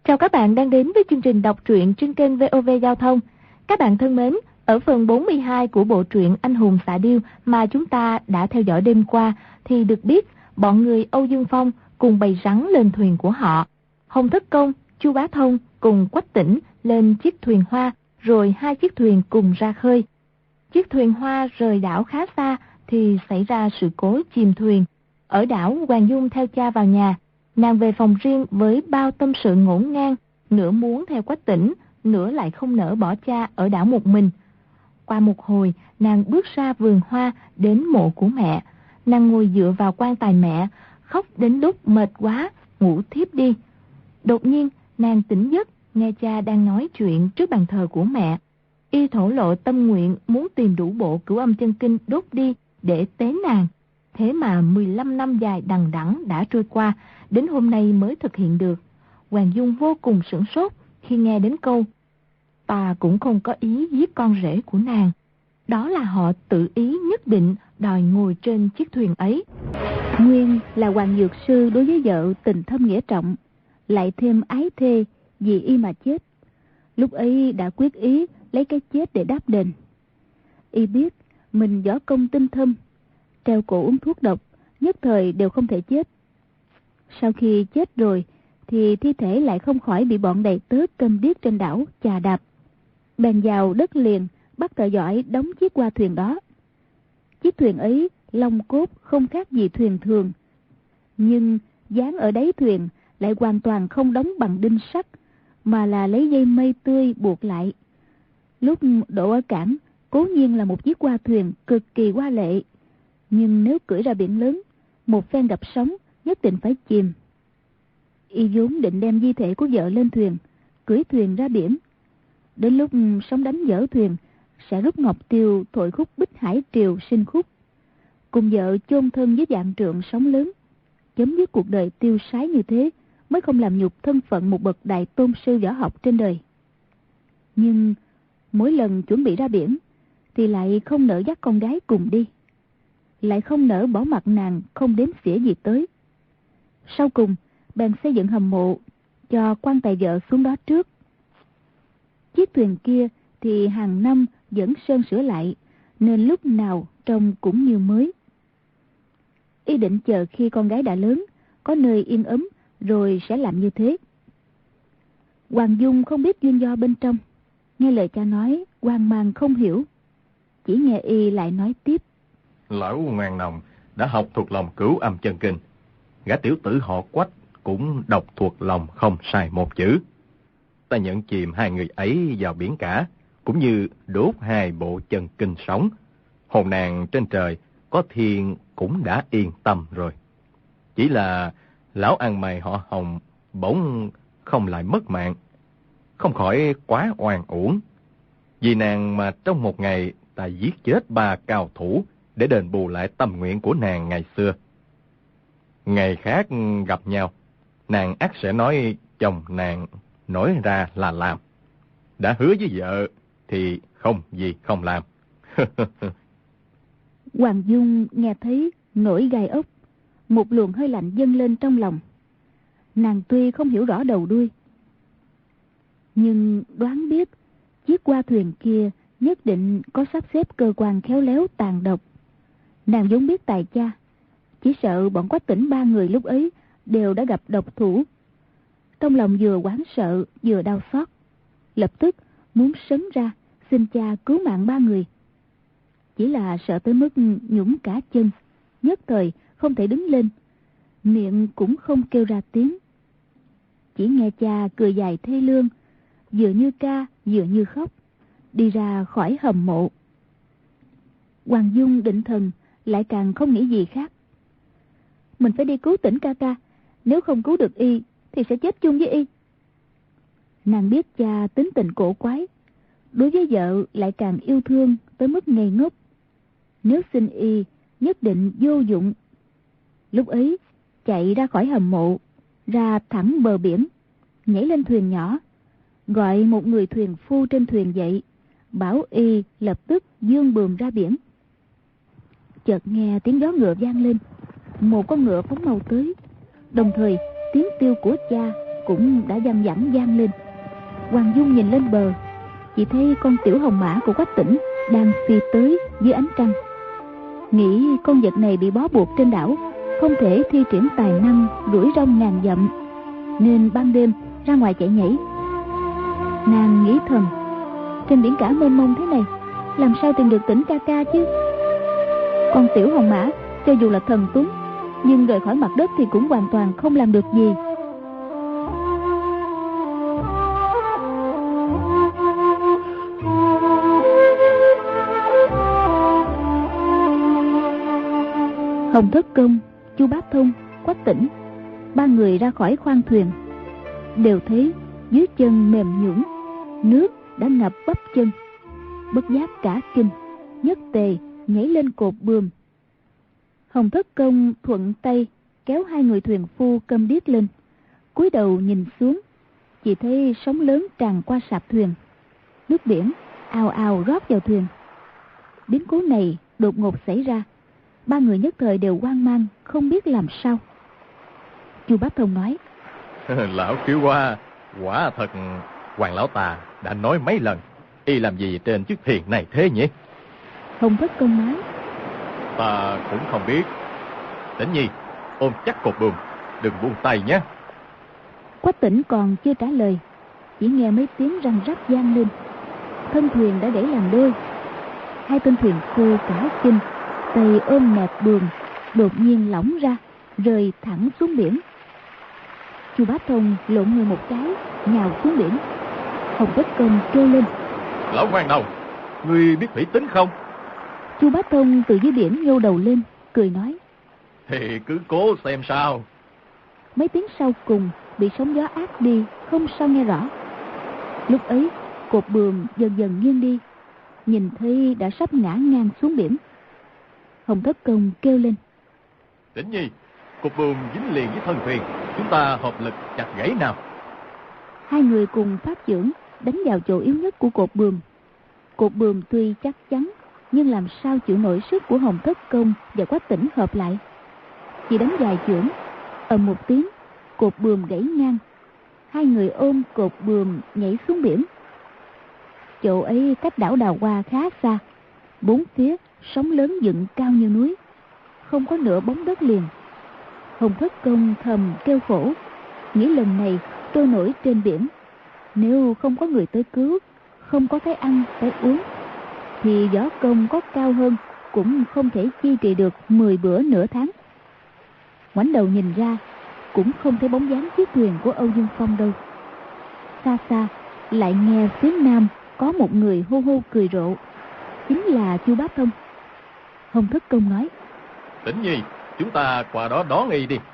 Chào các bạn đang đến với chương trình đọc truyện trên kênh VOV Giao thông. Các bạn thân mến, ở phần 42 của bộ truyện Anh hùng xạ điêu mà chúng ta đã theo dõi đêm qua thì được biết bọn người Âu Dương Phong cùng bầy rắn lên thuyền của họ. Hồng Thất Công, Chu Bá Thông cùng Quách Tĩnh lên chiếc thuyền hoa, rồi 2 chiếc thuyền cùng ra khơi. Chiếc thuyền hoa rời đảo khá xa thì xảy ra sự cố chìm thuyền. Ở đảo, Hoàng Dung theo cha vào nhà. Nàng về phòng riêng với bao tâm sự ngổn ngang, nửa muốn theo Quách Tĩnh, nửa lại không nỡ bỏ cha ở đảo một mình. Qua một hồi, nàng bước ra vườn hoa đến mộ của mẹ. Nàng ngồi dựa vào quan tài mẹ, khóc đến lúc mệt quá, ngủ thiếp đi. Đột nhiên, nàng tỉnh giấc, nghe cha đang nói chuyện trước bàn thờ của mẹ. Y thổ lộ tâm nguyện muốn tìm đủ bộ Cửu Âm Chân Kinh đốt đi để tế nàng. Thế mà 15 năm dài đằng đẵng đã trôi qua, đến hôm nay mới thực hiện được. Hoàng Dung vô cùng sửng sốt khi nghe đến câu "Ta cũng không có ý giết con rể của nàng". Đó là họ tự ý nhất định đòi ngồi trên chiếc thuyền ấy. Nguyên là Hoàng Dược Sư đối với vợ tình thâm nghĩa trọng, lại thêm ái thê vì y mà chết. Lúc ấy đã quyết ý lấy cái chết để đáp đền. Y biết mình võ công tinh thâm, treo cổ uống thuốc độc, nhất thời đều không thể chết. Sau khi chết rồi thì thi thể lại không khỏi bị bọn đầy tớ câm điếc trên đảo chà đạp. Bèn vào đất liền bắt thợ giỏi đóng chiếc qua thuyền đó. Chiếc thuyền ấy lông cốt không khác gì thuyền thường, nhưng dán ở đáy thuyền lại hoàn toàn không đóng bằng đinh sắt, mà là lấy dây mây tươi buộc lại. Lúc đổ ở cảng, cố nhiên là một chiếc qua thuyền cực kỳ hoa lệ, nhưng nếu cưỡi ra biển lớn, một phen gặp sóng nhất định phải chìm. Y vốn định đem di thể của vợ lên thuyền, cưỡi thuyền ra biển. Đến lúc sóng đánh vỡ thuyền, sẽ rút ngọc tiêu thổi khúc Bích Hải Triều sinh khúc, cùng vợ chôn thân với vạn trượng sóng lớn, chấm dứt cuộc đời tiêu sái như thế, mới không làm nhục thân phận một bậc đại tôn sư võ học trên đời. Nhưng mỗi lần chuẩn bị ra biển thì lại không nỡ dắt con gái cùng đi, lại không nỡ bỏ mặt nàng không đếm xỉa gì tới. Sau cùng bèn xây dựng hầm mộ cho quan tài vợ xuống đó trước. Chiếc thuyền kia thì hàng năm vẫn sơn sửa lại, nên lúc nào trông cũng như mới. Y định chờ khi con gái đã lớn, có nơi yên ấm, rồi sẽ làm như thế. Hoàng Dung không biết duyên do bên trong, nghe lời cha nói hoang mang không hiểu. Chỉ nghe Y lại nói tiếp: Lão ngoan nòng đã học thuộc lòng Cửu Âm Chân Kinh. Gã tiểu tử họ Quách cũng đọc thuộc lòng không sai một chữ. Ta nhận chìm 2 người ấy vào biển cả, cũng như đốt 2 bộ chân kinh sống. Hồn nàng trên trời có thiên cũng đã yên tâm rồi. Chỉ là lão ăn mày họ Hồng bỗng không lại mất mạng, không khỏi quá oan uổng. Vì nàng mà trong một ngày ta giết chết 3 cao thủ để đền bù lại tâm nguyện của nàng ngày xưa. Ngày khác gặp nhau, nàng ắt sẽ nói chồng nàng nói ra là làm. Đã hứa với vợ thì không gì không làm. Hoàng Dung nghe thấy nổi gai ốc, một luồng hơi lạnh dâng lên trong lòng. Nàng tuy không hiểu rõ đầu đuôi, nhưng đoán biết chiếc qua thuyền kia nhất định có sắp xếp cơ quan khéo léo tàn độc. Nàng vốn biết tài cha, chỉ sợ bọn Quách Tĩnh 3 người lúc ấy đều đã gặp độc thủ. Trong lòng vừa hoảng sợ vừa đau xót, lập tức muốn sấn ra xin cha cứu mạng 3 người. Chỉ là sợ tới mức nhũn cả chân, nhất thời không thể đứng lên, miệng cũng không kêu ra tiếng. Chỉ nghe cha cười dài thê lương, vừa như ca vừa như khóc, đi ra khỏi hầm mộ. Hoàng Dung định thần lại càng không nghĩ gì khác. Mình phải đi cứu Tĩnh ca ca, nếu không cứu được y thì sẽ chết chung với y. Nàng biết cha tính tình cổ quái, đối với vợ lại càng yêu thương tới mức ngây ngốc. Nếu xin y nhất định vô dụng. Lúc ấy chạy ra khỏi hầm mộ, ra thẳng bờ biển, nhảy lên thuyền nhỏ, gọi một người thuyền phu trên thuyền dậy, bảo y lập tức dương buồm ra biển. Chợt nghe tiếng gió ngựa vang lên, một con ngựa phóng mau tới, đồng thời tiếng kêu của cha cũng đã văng vẳng vang lên. Hoàng Dung nhìn lên bờ, chỉ thấy con tiểu hồng mã của Quách Tĩnh đang phi tới dưới ánh trăng. Nghĩ con vật này bị bó buộc trên đảo, không thể thi triển tài năng đuổi rong ngàn dặm, nên ban đêm ra ngoài chạy nhảy. Nàng nghĩ thầm, trên biển cả mênh mông thế này, làm sao tìm được Tĩnh ca ca chứ? Con tiểu hồng mã cho dù là thần tuấn, nhưng rời khỏi mặt đất thì cũng hoàn toàn không làm được gì. Hồng Thất Công, Chu Bá Thông, Quách Tĩnh, ba người ra khỏi khoang thuyền, đều thấy dưới chân mềm nhũn, nước đã ngập bắp chân. Bất giác cả kinh, nhất tề nhảy lên cột buồm. Hồng Thất Công thuận tay kéo hai người thuyền phu câm điếc lên, cúi đầu nhìn xuống, chỉ thấy sóng lớn tràn qua sạp thuyền, nước biển ào ào rót vào thuyền. Biến cố này đột ngột xảy ra, ba người nhất thời đều hoang mang, không biết làm sao. Chu Bá Thông nói: Lão Kiều Hoa, quả thật Hoàng lão ta đã nói mấy lần, y làm gì trên chiếc thuyền này thế nhỉ? Hồng Thất Công nói: Ta cũng không biết. Tĩnh Nhi, ôm chắc cột buồm, đừng buông tay nhé. Quách Tĩnh còn chưa trả lời, chỉ nghe mấy tiếng răng rắc vang lên, thân thuyền đã gãy làm đôi. Hai tên thuyền phu cả kinh, tay ôm nẹp buồm, đột nhiên lỏng ra, rơi thẳng xuống biển. Chu Bá Thông lộn người một cái, nhào xuống biển. Hồng Thất Công kêu lên: Lão Hoàng đầu, ngươi biết thủy tính không? Chu Bá Thông từ dưới biển nhô đầu lên, cười nói: Thì cứ cố xem sao. Mấy tiếng sau cùng bị sóng gió át đi, không sao nghe rõ. Lúc ấy cột buồm dần dần nghiêng đi, nhìn thấy đã sắp ngã ngang xuống biển. Hồng Thất Công kêu lên: Tĩnh Nhi, cột buồm dính liền với thân thuyền, chúng ta hợp lực chặt gãy nào. Hai người cùng phát chưởng đánh vào chỗ yếu nhất của cột buồm. Cột buồm tuy chắc chắn, nhưng làm sao chịu nổi sức của Hồng Thất Công và Quách Tĩnh hợp lại. Chỉ đánh vài chưởng, ầm một tiếng, cột buồm gãy ngang. Hai người ôm cột buồm nhảy xuống biển. Chỗ ấy cách đảo Đào Hoa khá xa, bốn phía sóng lớn dựng cao như núi, không có nửa bóng đất liền. Hồng Thất Công thầm kêu khổ, nghĩ lần này trôi nổi trên biển, nếu không có người tới cứu, không có cái ăn cái uống, thì võ công có cao hơn cũng không thể duy trì được 10 bữa nửa tháng. Ngoảnh đầu nhìn ra, cũng không thấy bóng dáng chiếc thuyền của Âu Dương Phong đâu. Xa xa lại nghe phía nam có một người hô hô cười rộ, chính là Chu Bá Thông. Hồng Thất Công nói: Tĩnh Nhi, chúng ta qua đó đón y đi.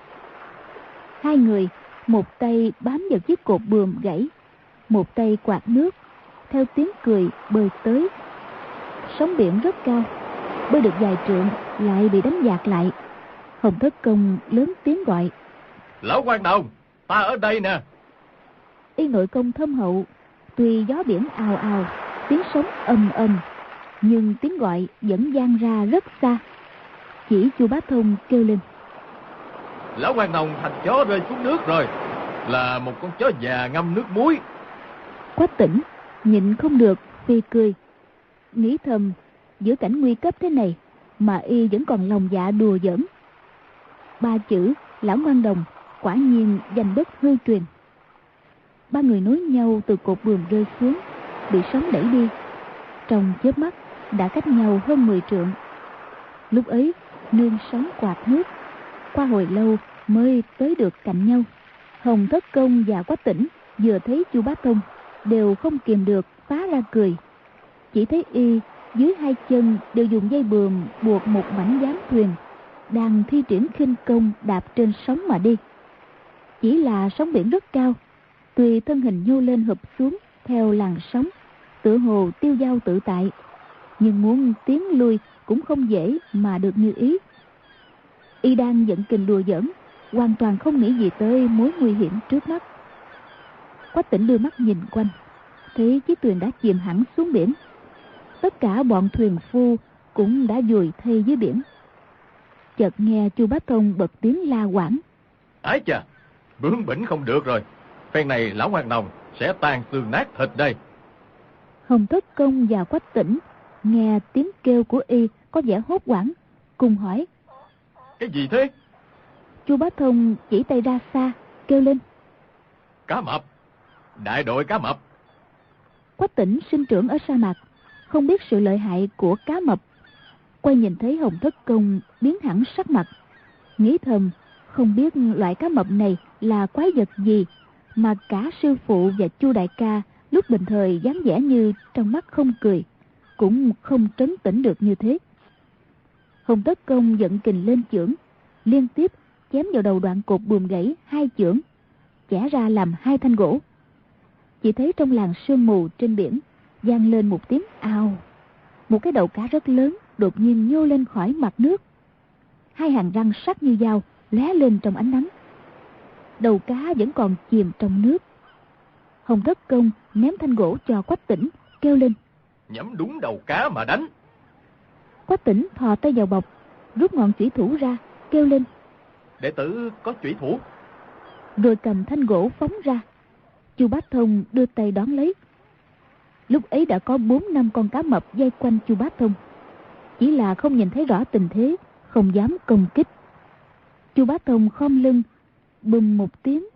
Hai người một tay bám vào chiếc cột buồm gãy, một tay quạt nước, theo tiếng cười bơi tới. Sóng biển rất cao, bơi được vài trượng lại bị đánh dạt lại. Hồng Thất Công lớn tiếng gọi: Lão Quan Đồng, ta ở đây nè. Y nội công thâm hậu, tuy gió biển ào ào, tiếng sóng ầm ầm, nhưng tiếng gọi vẫn vang ra rất xa. Chỉ Chu Bá Thông kêu lên: Lão Quan Đồng thành chó rơi xuống nước rồi, là một con chó già ngâm nước muối. Quách Tĩnh nhịn không được phi cười, nghĩ thầm giữa cảnh nguy cấp thế này mà y vẫn còn lòng dạ đùa giỡn. Ba chữ lão ngoan đồng quả nhiên danh bất hư truyền. Ba người nối nhau từ cột buồm rơi xuống, bị sóng đẩy đi, trong chớp mắt đã cách nhau hơn 10 trượng. Lúc ấy nương sóng quạt nước, qua hồi lâu mới tới được cạnh nhau. Hồng Thất Công và Quách Tĩnh vừa thấy Chu Bá Thông đều không kìm được phá ra cười. Chỉ thấy y dưới hai chân đều dùng dây buồm buộc một mảnh giám thuyền, đang thi triển khinh công đạp trên sóng mà đi. Chỉ là sóng biển rất cao, tuy thân hình nhô lên hụp xuống theo làn sóng, tựa hồ tiêu dao tự tại, nhưng muốn tiến lui cũng không dễ mà được như ý. Y đang giận kình đùa giỡn, hoàn toàn không nghĩ gì tới mối nguy hiểm trước mắt. Quách Tĩnh đưa mắt nhìn quanh, thấy chiếc thuyền đã chìm hẳn xuống biển. Tất cả bọn thuyền phu cũng đã vùi thây dưới biển. Chợt nghe Chu Bá Thông bật tiếng la quảng: Ái chà, bướng bỉnh không được rồi, Phen này lão Hoàng Đồng sẽ tan xương nát thịt đây. Hồng Thất Công và Quách Tỉnh nghe tiếng kêu của y có vẻ hốt hoảng, cùng hỏi: Cái gì thế? Chu Bá Thông chỉ tay ra xa, kêu lên: Cá mập, đại đội cá mập. Quách Tỉnh sinh trưởng ở sa mạc, không biết sự lợi hại của cá mập. Quay nhìn thấy Hồng Thất Công biến hẳn sắc mặt, nghĩ thầm không biết loại cá mập này là quái vật gì mà cả sư phụ và Chu đại ca lúc bình thời dáng vẻ như trong mắt không cười, cũng không trấn tĩnh được như thế. Hồng Thất Công giận kình lên chưởng, liên tiếp chém vào đầu đoạn cột buồm gãy 2 chưởng, chẻ ra làm 2 thanh gỗ. Chỉ thấy trong làn sương mù trên biển vang lên một tiếng ào, một cái đầu cá rất lớn đột nhiên nhô lên khỏi mặt nước, 2 hàm răng sắc như dao lóe lên trong ánh nắng. Đầu cá vẫn còn chìm trong nước. Hồng Thất Công ném thanh gỗ cho Quách Tỉnh, kêu lên: Nhắm đúng đầu cá mà đánh. Quách Tỉnh thò tay vào bọc, rút ngọn chủy thủ ra, kêu lên: Đệ tử có chủy thủ. Rồi cầm thanh gỗ phóng ra. Chu Bá Thông đưa tay đón lấy. Lúc ấy đã có 4-5 con cá mập vây quanh Chu Bá Thông, chỉ là không nhìn thấy rõ tình thế, không dám công kích. Chu Bá Thông khom lưng, bùm một tiếng,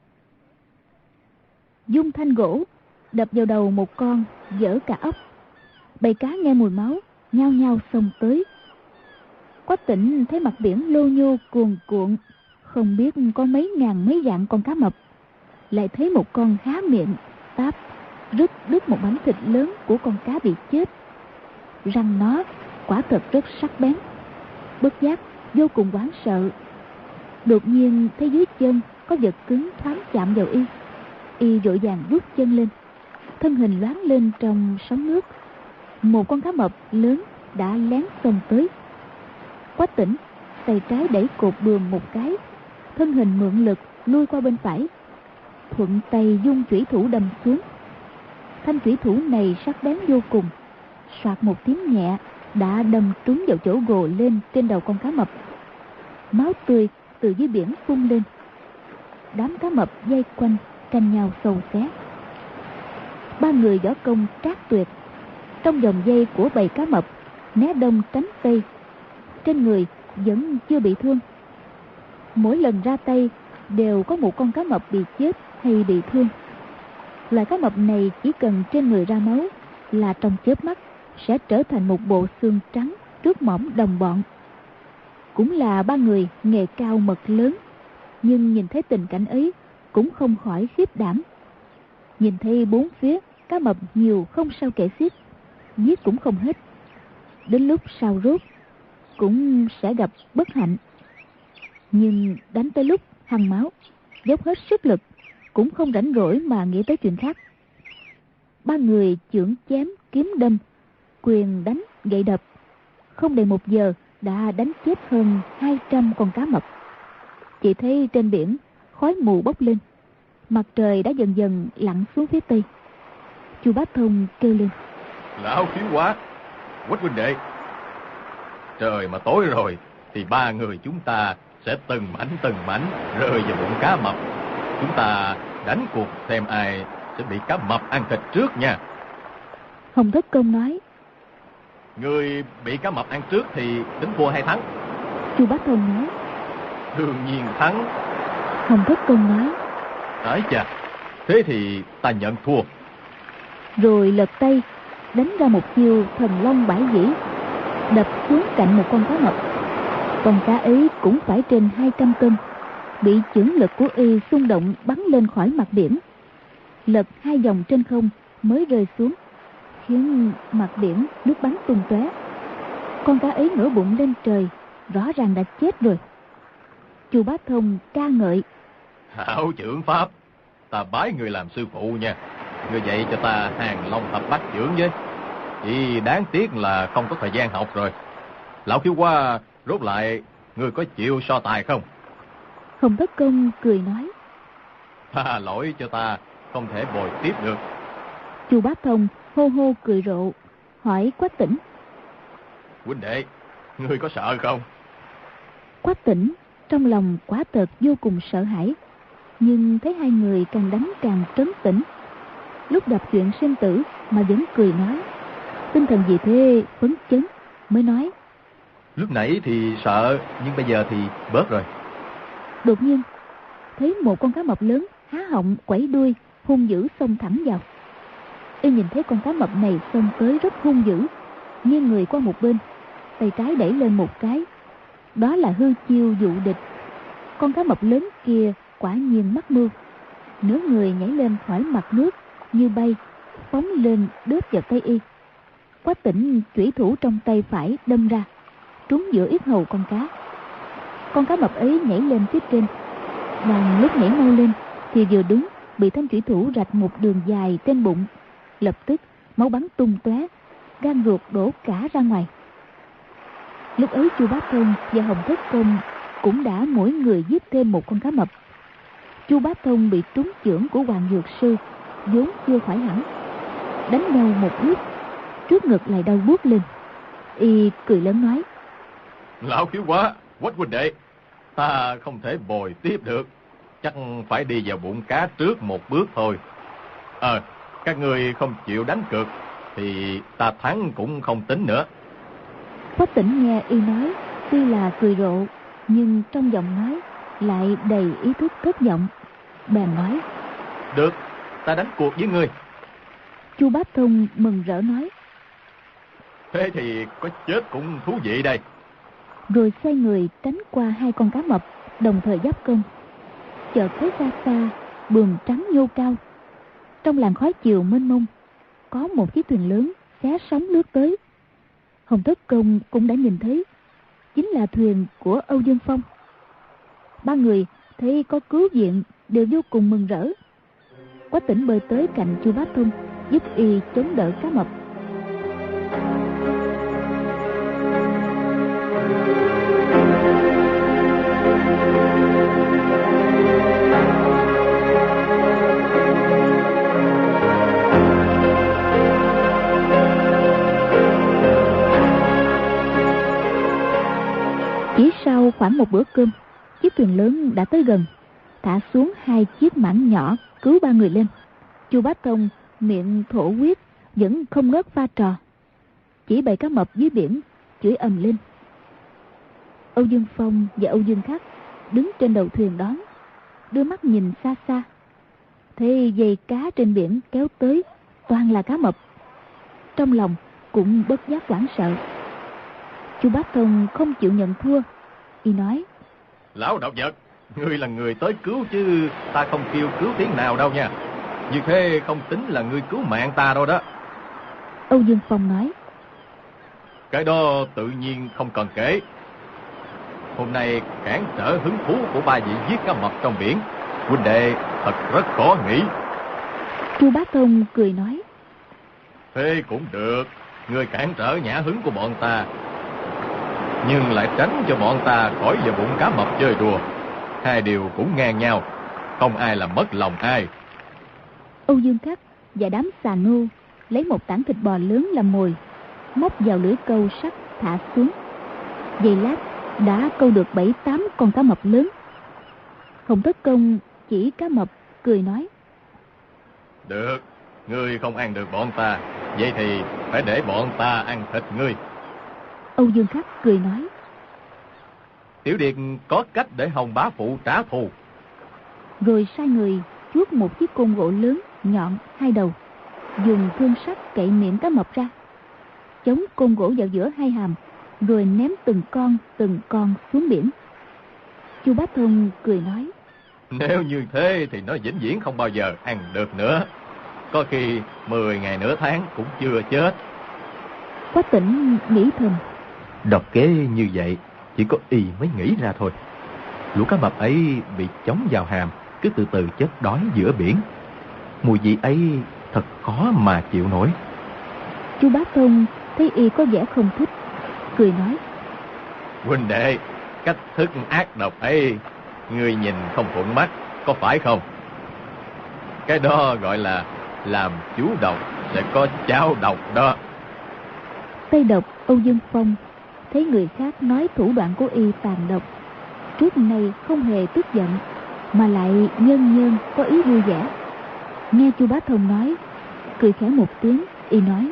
dung thanh gỗ đập vào đầu một con, vỡ cả óc. Bầy cá nghe mùi máu nhao nhao xông tới. Quách Tỉnh thấy mặt biển lô nhô cuồn cuộn, không biết có mấy ngàn mấy vạn con cá mập, lại thấy một con há miệng táp rứt đứt một mảnh thịt lớn của con cá bị chết. Răng nó quả thật rất sắc bén. Bất giác vô cùng hoảng sợ. Đột nhiên thấy dưới chân có vật cứng thoáng chạm vào y. Y vội vàng rút chân lên, thân hình loáng lên trong sóng nước. Một con cá mập lớn đã lén xông tới. Quách Tỉnh tay trái đẩy cột buồm một cái, thân hình mượn lực lui qua bên phải, thuận tay dung chủy thủ đâm xuống. Thanh chủy thủ này sắc bén vô cùng, soạt một tiếng nhẹ đã đâm trúng vào chỗ gồ lên trên đầu con cá mập. Máu tươi từ dưới biển phun lên. Đám cá mập vây quanh tranh nhau xâu xé. 3 người võ công trác tuyệt, trong vòng dây của bầy cá mập né đông tránh tây, trên người vẫn chưa bị thương. Mỗi lần ra tay đều có một con cá mập bị chết hay bị thương. Loại cá mập này chỉ cần trên người ra máu là trong chớp mắt sẽ trở thành một bộ xương trắng trước mỏng đồng bọn. Cũng là 3 người nghề cao mật lớn, nhưng nhìn thấy tình cảnh ấy cũng không khỏi khiếp đảm. Nhìn thấy bốn phía cá mập nhiều không sao kể xiết, giết cũng không hết. Đến lúc sau rốt cũng sẽ gặp bất hạnh. Nhưng đánh tới lúc hăng máu, dốc hết sức lực, cũng không rảnh rỗi mà nghĩ tới chuyện khác. 3 người chưởng chém kiếm đâm, quyền đánh gậy đập, không đầy 1 giờ đã đánh chết hơn 200 con cá mập. Chỉ thấy trên biển khói mù bốc lên, mặt trời đã dần dần lặn xuống phía tây. Chu Bá Thông kêu lên: Lão Thiếu Quá, Quách huynh đệ, trời mà tối rồi thì 3 người chúng ta sẽ từng mảnh rơi vào bụng cá mập. Chúng ta đánh cuộc xem ai sẽ bị cá mập ăn thịt trước nha. Hồng Thất Công nói: Người bị cá mập ăn trước thì tính thua hay thắng? Chu Bá Thông nói: Đương nhiên thắng. Hồng Thất Công nói: Ấy chà, thế thì ta nhận thua. Rồi lật tay đánh ra một chiêu thần long bãi vĩ, đập xuống cạnh một con cá mập. Con cá ấy cũng phải trên 200 cân, bị chưởng lực của y xung động bắn lên khỏi mặt biển, lật 2 vòng trên không mới rơi xuống, khiến mặt biển nước bắn tung tóe. Con cá ấy ngửa bụng lên trời, rõ ràng đã chết rồi. Chu Bá Thông ca ngợi: Hảo chưởng pháp, ta bái người làm sư phụ nha. Người dạy cho ta hàng long thập bát chưởng với. Chỉ đáng tiếc là không có thời gian học rồi. Lão Thiếu Quá, rốt lại người có chịu so tài không? Hồng Thất Công cười nói: Tha lỗi cho ta, không thể bồi tiếp được. Chu Bá Thông hô hô cười rộ, hỏi Quách Tỉnh: Huynh đệ, ngươi có sợ không? Quách Tỉnh trong lòng quả thật vô cùng sợ hãi. nhưng thấy hai người càng đánh càng trấn tĩnh. Lúc đọc chuyện sinh tử mà vẫn cười nói, tinh thần vì thế phấn chấn, mới nói: Lúc nãy thì sợ, nhưng bây giờ thì bớt rồi. Đột nhiên thấy một con cá mập lớn há họng quẩy đuôi, hung dữ xông thẳng vào. Y nhìn thấy con cá mập này xông tới rất hung dữ, nghiêng người qua một bên, tay trái đẩy lên một cái. Đó là hư chiêu dụ địch. Con cá mập lớn kia quả nhiên mắc mưu, nửa người nhảy lên khỏi mặt nước như bay, phóng lên đớp vào tay Y. Quách Tĩnh chủy thủ trong tay phải đâm ra, trúng giữa yết hầu con cá. Con cá mập ấy nhảy lên phía trên, đang lúc nhảy mau lên thì vừa đúng bị thanh chủy thủ rạch một đường dài trên bụng. Lập tức máu bắn tung tóe, gan ruột đổ cả ra ngoài. Lúc ấy Chu Bá Thông và Hồng Thất Công cũng đã mỗi người giết thêm một con cá mập. Chu Bá Thông bị trúng chưởng của Hoàng Dược Sư, vốn chưa khỏi hẳn, đánh nhau một lúc, trước ngực lại đau buốt lên. Y cười lớn nói: Lão khiếu quá, Quách huynh đệ, ta không thể bồi tiếp được, chắc phải đi vào bụng cá trước một bước thôi. Các ngươi không chịu đánh cược thì ta thắng cũng không tính nữa. Quách Tĩnh nghe Y nói tuy là cười rộ, nhưng trong giọng nói lại đầy ý thức thất vọng. Bèn nói: Được, ta đánh cuộc với ngươi. Chu Bá Thông mừng rỡ nói: Thế thì có chết cũng thú vị đây. Rồi xoay người tránh qua hai con cá mập, đồng thời giáp công. Chợt thấy xa xa buồm trắng nhô cao, trong làn khói chiều mênh mông có một chiếc thuyền lớn xé sóng lướt tới. Hồng Thất Công cũng đã nhìn thấy, chính là thuyền của Âu Dương Phong. Ba người thấy có cứu viện đều vô cùng mừng rỡ. Quách Tĩnh bơi tới cạnh Chu Bá Thông, giúp Y chống đỡ cá mập. Chỉ sau khoảng một bữa cơm, chiếc thuyền lớn đã tới gần, thả xuống hai chiếc mảng nhỏ cứu ba người lên. Chu Bá Thông miệng thổ huyết vẫn không ngớt pha trò, chỉ bầy cá mập dưới biển chửi ầm lên. Âu Dương Phong và Âu Dương Khắc đứng trên đầu thuyền đón, đưa mắt nhìn xa xa, thấy dây cá trên biển kéo tới toàn là cá mập, trong lòng cũng bất giác hoảng sợ. Chu Bá Thông không chịu nhận thua, Y nói: Lão độc vật, ngươi là người tới cứu chứ ta không kêu cứu tiếng nào đâu nha. Như thế không tính là ngươi cứu mạng ta đâu đó. Âu Dương Phong nói: Cái đó tự nhiên không cần kể. Hôm nay cản trở hứng thú của ba vị giết cá mập trong biển, huynh đệ thật rất khó nghĩ. Chu Bá Thông cười nói: Thế cũng được, ngươi cản trở nhã hứng của bọn ta, nhưng lại tránh cho bọn ta khỏi vào bụng cá mập chơi đùa. Hai điều cũng ngang nhau, không ai làm mất lòng ai. Âu Dương Khắc và đám xà nô lấy một tảng thịt bò lớn làm mồi, móc vào lưỡi câu sắt thả xuống. Giây lát đã câu được 7-8 con cá mập lớn. Hồng Thất Công chỉ cá mập cười nói: Được, ngươi không ăn được bọn ta, vậy thì phải để bọn ta ăn thịt ngươi. Âu Dương Khắc cười nói: Tiểu Điệt có cách để Hồng bá phụ trả thù. Rồi sai người chuốt một chiếc côn gỗ lớn nhọn hai đầu, dùng thương sắt cậy miệng cá mập ra, chống côn gỗ vào giữa hai hàm, rồi ném từng con xuống biển. Chu Bá Thông cười nói: Nếu như thế thì nó vĩnh viễn không bao giờ ăn được nữa, có khi 10 ngày nửa tháng cũng chưa chết. Quách Tĩnh nghĩ thầm: Độc kế như vậy chỉ có Y mới nghĩ ra thôi. Lũ cá mập ấy bị chống vào hàm, cứ từ từ chết đói giữa biển. Mùi vị ấy thật khó mà chịu nổi. Chu Bá Thông thấy Y có vẻ không thích, cười nói: Huynh đệ, cách thức ác độc ấy ngươi nhìn không thuận mắt, có phải không? Cái đó gọi là làm chú độc sẽ có cháu độc đó. Tây độc Âu Dương Phong thấy người khác nói thủ đoạn của Y tàn độc, trước nay không hề tức giận, mà lại nhân nhân có ý vui vẻ. Nghe Chu Bá Thông nói, cười khẽ một tiếng, y nói: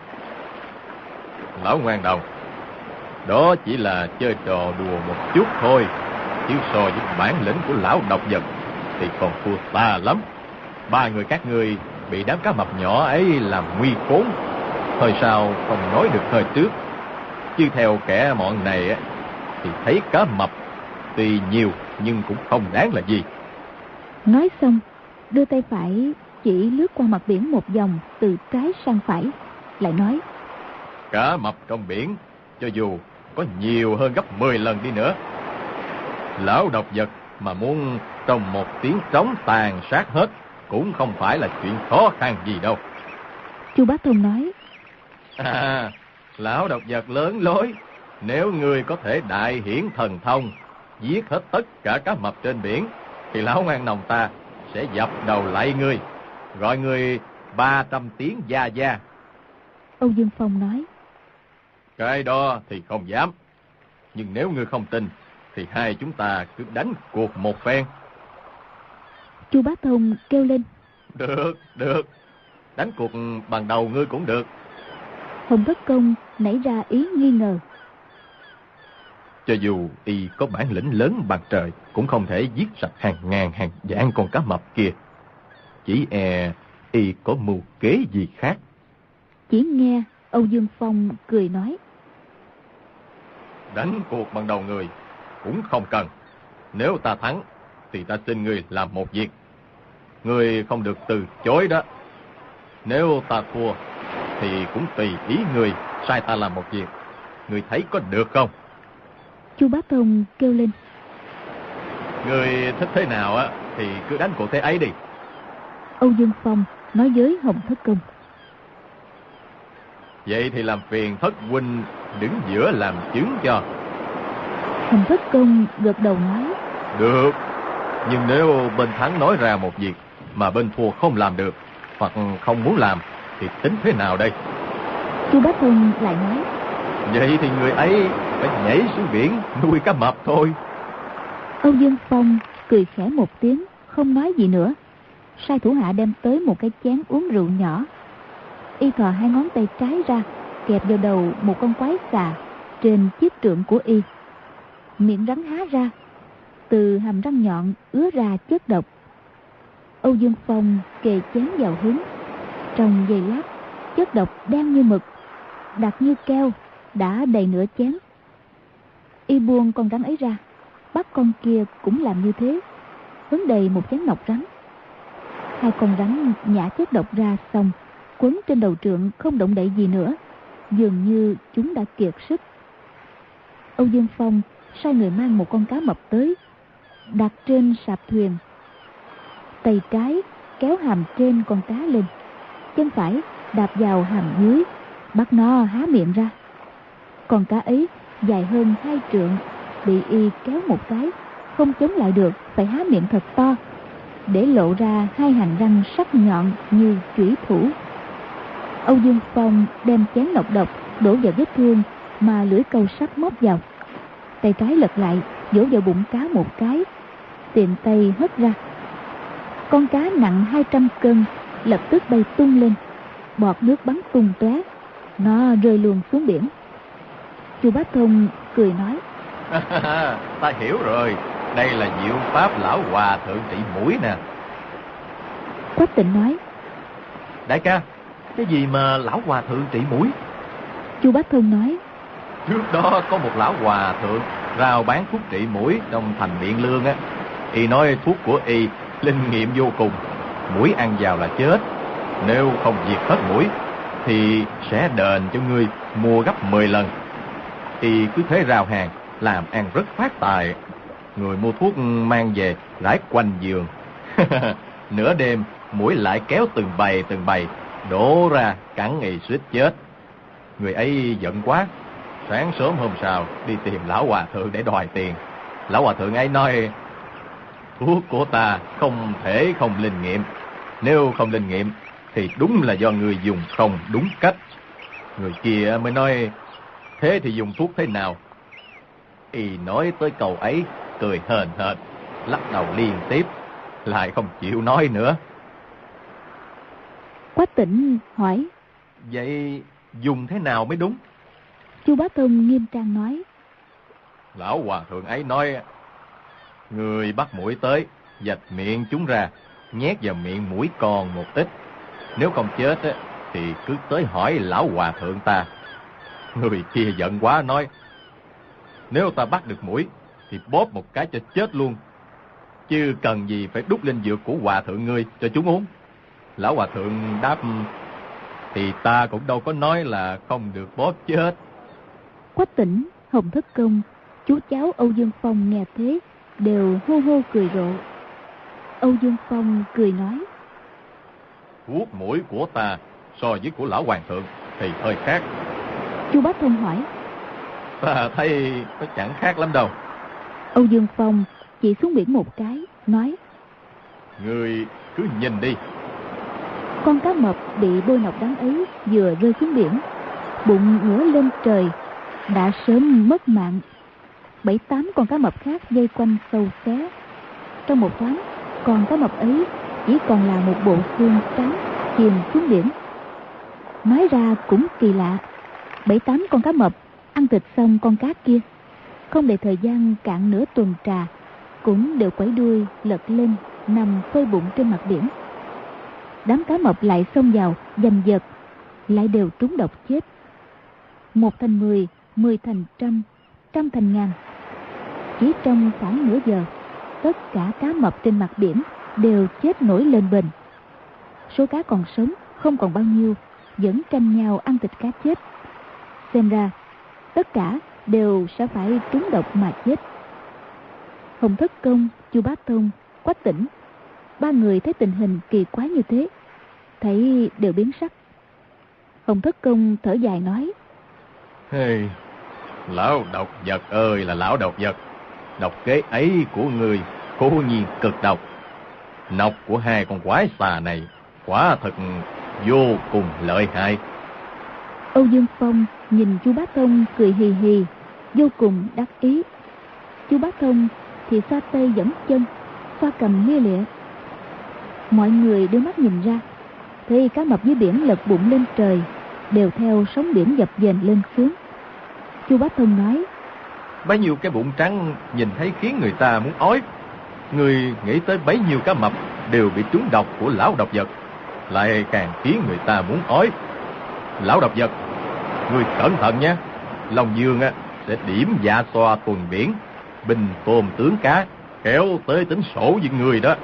Lão ngoan đồng, đó chỉ là chơi trò đùa một chút thôi, chứ so với bản lĩnh của lão độc vật thì còn thua xa lắm. 3 người các ngươi bị đám cá mập nhỏ ấy làm nguy khốn, hơi sau không nói được hơi trước. Chứ theo kẻ mọn này á, thì thấy cá mập tuy nhiều nhưng cũng không đáng là gì. Nói xong, đưa tay phải chỉ lướt qua mặt biển một vòng từ trái sang phải, lại nói: Cá mập trong biển, cho dù có nhiều hơn gấp 10 lần đi nữa, lão độc vật mà muốn trong một tiếng trống tàn sát hết cũng không phải là chuyện khó khăn gì đâu. Chu Bá Thông nói: Lão độc vật lớn lối, nếu ngươi có thể đại hiển thần thông, giết hết tất cả cá mập trên biển, thì lão ngoan nòng ta sẽ dập đầu lạy ngươi, gọi ngươi 300 tiếng gia gia. Âu Dương Phong nói: Cái đó thì không dám, nhưng nếu ngươi không tin thì hai chúng ta cứ đánh cuộc một phen. Chu Bá Thông kêu lên: Được, đánh cuộc bằng đầu ngươi cũng được. Hồng Thất Công nảy ra ý nghi ngờ: Cho dù y có bản lĩnh lớn bằng trời, cũng không thể giết sạch hàng ngàn hàng vạn con cá mập kia. Chỉ y có mưu kế gì khác. Chỉ nghe Âu Dương Phong cười nói: Đánh cuộc bằng đầu người cũng không cần. Nếu ta thắng thì ta xin ngươi làm một việc, ngươi không được từ chối đó. Nếu ta thua thì cũng tùy ý ngươi sai ta làm một việc, ngươi thấy có được không? Chu Bá Thông kêu lên: Ngươi thích thế nào á thì cứ đánh cuộc thế ấy đi. Âu Dương Phong nói với Hồng Thất Công: Vậy thì làm phiền Thất huynh đứng giữa làm chứng cho. Hồng Thất Công gật đầu nói: Được, nhưng nếu bên thắng nói ra một việc mà bên thua không làm được, hoặc không muốn làm, thì tính thế nào đây? Chu Bá Thông lại nói: Vậy thì người ấy phải nhảy xuống biển nuôi cá mập thôi. Âu Dương Phong cười khẽ một tiếng, không nói gì nữa. Sai thủ hạ đem tới một cái chén uống rượu nhỏ. Y thò 2 ngón tay trái ra, kẹp vào đầu một con quái xà trên chiếc trượng của y. Miệng rắn há ra, từ hàm răng nhọn ứa ra chất độc. Âu Dương Phong kề chén vào hứng. Trong giây lát, chất độc đen như mực, đặc như keo, đã đầy nửa chén. Y buông con rắn ấy ra, bắt con kia cũng làm như thế, hứng đầy một chén nọc rắn. 2 con rắn nhả chất độc ra xong, quấn trên đầu trượng không động đậy gì nữa, dường như chúng đã kiệt sức. Âu Dương Phong sai người mang một con cá mập tới, đặt trên sạp thuyền. Tay trái kéo hàm trên con cá lên, chân phải đạp vào hàm dưới, bắt nó há miệng ra. Con cá ấy dài hơn 2 trượng, bị y kéo một cái, không chống lại được, phải há miệng thật to, để lộ ra 2 hàm răng sắc nhọn như chủy thủ. Âu Dương Phong đem chén nọc độc đổ vào vết thương mà lưỡi câu sắt móc vào. Tay trái lật lại, vỗ vào bụng cá một cái, tiện tay hất ra. Con cá nặng 200 cân lập tức bay tung lên, bọt nước bắn tung tóe, nó rơi luôn xuống biển. Chu Bá Thông cười nói: Ta hiểu rồi, đây là diệu pháp lão hòa thượng trị mũi nè. Quách Tịnh nói: Đại ca, cái gì mà lão hòa thượng trị mũi? Chu Bá Thông nói: Trước đó có một lão hòa thượng rao bán thuốc trị mũi trong thành Biện Lương á. Y nói thuốc của y linh nghiệm vô cùng, mũi ăn vào là chết. Nếu không diệt hết mũi thì sẽ đền cho ngươi mua gấp 10 lần. Y cứ thế rao hàng, làm ăn rất phát tài. Người mua thuốc mang về rải quanh giường. Nửa đêm mũi lại kéo từng bầy đổ ra cắn y suýt chết. Người ấy giận quá, sáng sớm hôm sau đi tìm lão hòa thượng để đòi tiền. Lão hòa thượng ấy nói: Thuốc của ta không thể không linh nghiệm. Nếu không linh nghiệm thì đúng là do người dùng không đúng cách. Người kia mới nói: Thế thì dùng thuốc thế nào? Y nói tới câu ấy cười hờn hờn: lắc đầu liên tiếp, lại không chịu nói nữa. Quách Tỉnh hỏi: Vậy dùng thế nào mới đúng? Chu Bá Thông nghiêm trang nói: Lão hòa thượng ấy nói, người bắt muỗi tới, vạch miệng chúng ra, nhét vào miệng muỗi còn một ít. Nếu không chết thì cứ tới hỏi lão hòa thượng ta. Người kia giận quá nói, nếu ta bắt được muỗi thì bóp một cái cho chết luôn, chứ cần gì phải đút lên dược của hòa thượng ngươi cho chúng uống. Lão hòa thượng đáp, thì ta cũng đâu có nói là không được bóp chết. Quách Tỉnh, Hồng Thất Công, chú cháu Âu Dương Phong nghe thế đều hô hô cười rộ. Âu Dương Phong cười nói: Thuốc muỗi của ta so với của lão hoàng thượng thì hơi khác. Chu Bá Thông hỏi: Ta thấy nó chẳng khác lắm đâu. Âu Dương Phong chỉ xuống biển một cái, nói: Ngươi cứ nhìn đi. Con cá mập bị bôi nọc đắng ấy vừa rơi xuống biển, bụng ngửa lên trời, đã sớm mất mạng. 7-8 con cá mập khác dây quanh sâu xé. Trong một thoáng, con cá mập ấy chỉ còn là một bộ xương trắng chìm xuống biển. Nói ra cũng kỳ lạ, 7-8 con cá mập ăn thịt xong con cá kia, không để thời gian cạn nửa tuần trà, cũng đều quẩy đuôi lật lên nằm phơi bụng trên mặt biển. Đám cá mập lại xông vào giành giật, lại đều trúng độc chết. 1 thành 10, 10 thành trăm, trăm thành ngàn. Chỉ trong khoảng nửa giờ, tất cả cá mập trên mặt biển đều chết nổi lên bền. Số cá còn sống không còn bao nhiêu, vẫn tranh nhau ăn thịt cá chết. Xem ra tất cả đều sẽ phải trúng độc mà chết. Hồng Thất Công, Chu Bá Thông, Quách Tỉnh, 3 người thấy tình hình kỳ quái như thế, thấy đều biến sắc. Hồng Thất Công thở dài nói: Hey, lão độc vật ơi là lão độc vật, độc kế ấy của người cố nhiên cực độc. Nọc của 2 con quái xà này quả thật vô cùng lợi hại. Âu Dương Phong nhìn Chu Bá Thông cười hì hì, vô cùng đắc ý. Chu Bá Thông thì xoa tay giẫm chân, xoa cầm lia lịa. Mọi người đưa mắt nhìn ra, thấy cá mập dưới biển lật bụng lên trời, đều theo sóng biển dập dềnh lên xuống. Chu Bá Thông nói: Bấy nhiêu cái bụng trắng nhìn thấy khiến người ta muốn ói. Người nghĩ tới bấy nhiêu cá mập đều bị trúng độc của lão độc vật, lại càng khiến người ta muốn ói. Lão độc vật, người cẩn thận nhé. Long Dương sẽ điểm dạ xoa tuần biển, bình tôm tướng cá, kéo tới tính sổ với người đó.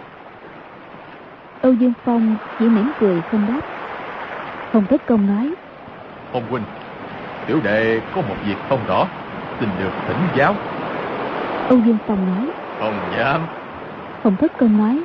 Âu Dương Phong chỉ mỉm cười không đáp. Hồng Thất Công nói: Ông huynh, tiểu đệ có một việc không rõ, xin được thỉnh giáo. Âu Dương Phong nói: Không dám. Hồng Thất Công nói: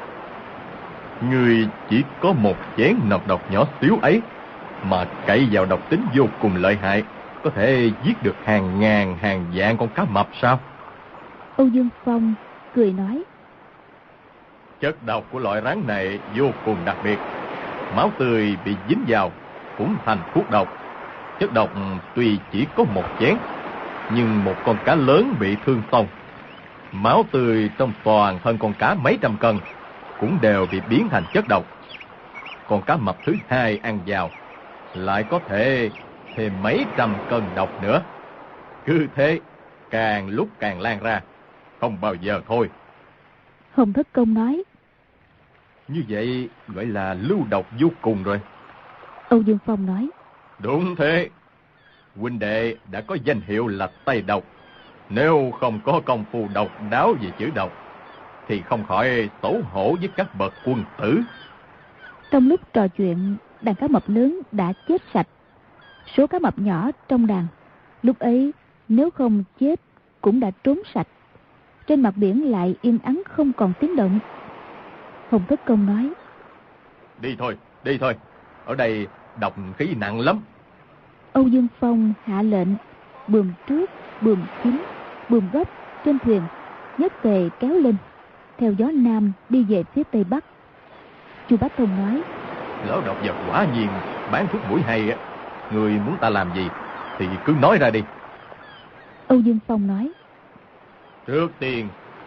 Người chỉ có một chén nọc độc nhỏ xíu ấy mà cậy vào độc tính vô cùng lợi hại, có thể giết được hàng ngàn hàng vạn con cá mập sao? Âu Dương Phong cười nói: Chất độc của loại rắn này vô cùng đặc biệt. Máu tươi bị dính vào cũng thành thuốc độc. Chất độc tuy chỉ có một chén, nhưng một con cá lớn bị thương xong, máu tươi trong toàn thân con cá mấy trăm cân cũng đều bị biến thành chất độc. Con cá mập thứ 2 ăn vào lại có thể thêm mấy trăm cân độc nữa. Cứ thế càng lúc càng lan ra, không bao giờ thôi. Hồng Thất Công nói: Như vậy gọi là lưu độc vô cùng rồi. Âu Dương Phong nói: Đúng thế. Huynh đệ đã có danh hiệu là Tây Độc. Nếu không có công phu độc đáo về chữ độc thì không khỏi xấu hổ với các bậc quân tử. Trong lúc trò chuyện, đàn cá mập lớn đã chết sạch. Số cá mập nhỏ trong đàn lúc ấy nếu không chết cũng đã trốn sạch. Trên mặt biển lại im ắng không còn tiếng động. Hồng Thất Công nói: Đi thôi, ở đây độc khí nặng lắm. Âu Dương Phong hạ lệnh, buồm trước, buồm chính, buồm gốc trên thuyền nhất tề kéo lên, theo gió nam đi về phía tây bắc. Chu Bá Thông nói: Lão độc vật quả nhiên bán thuốc mũi hay á. Người muốn ta làm gì thì cứ nói ra đi. Âu Dương Phong nói: Trước tiên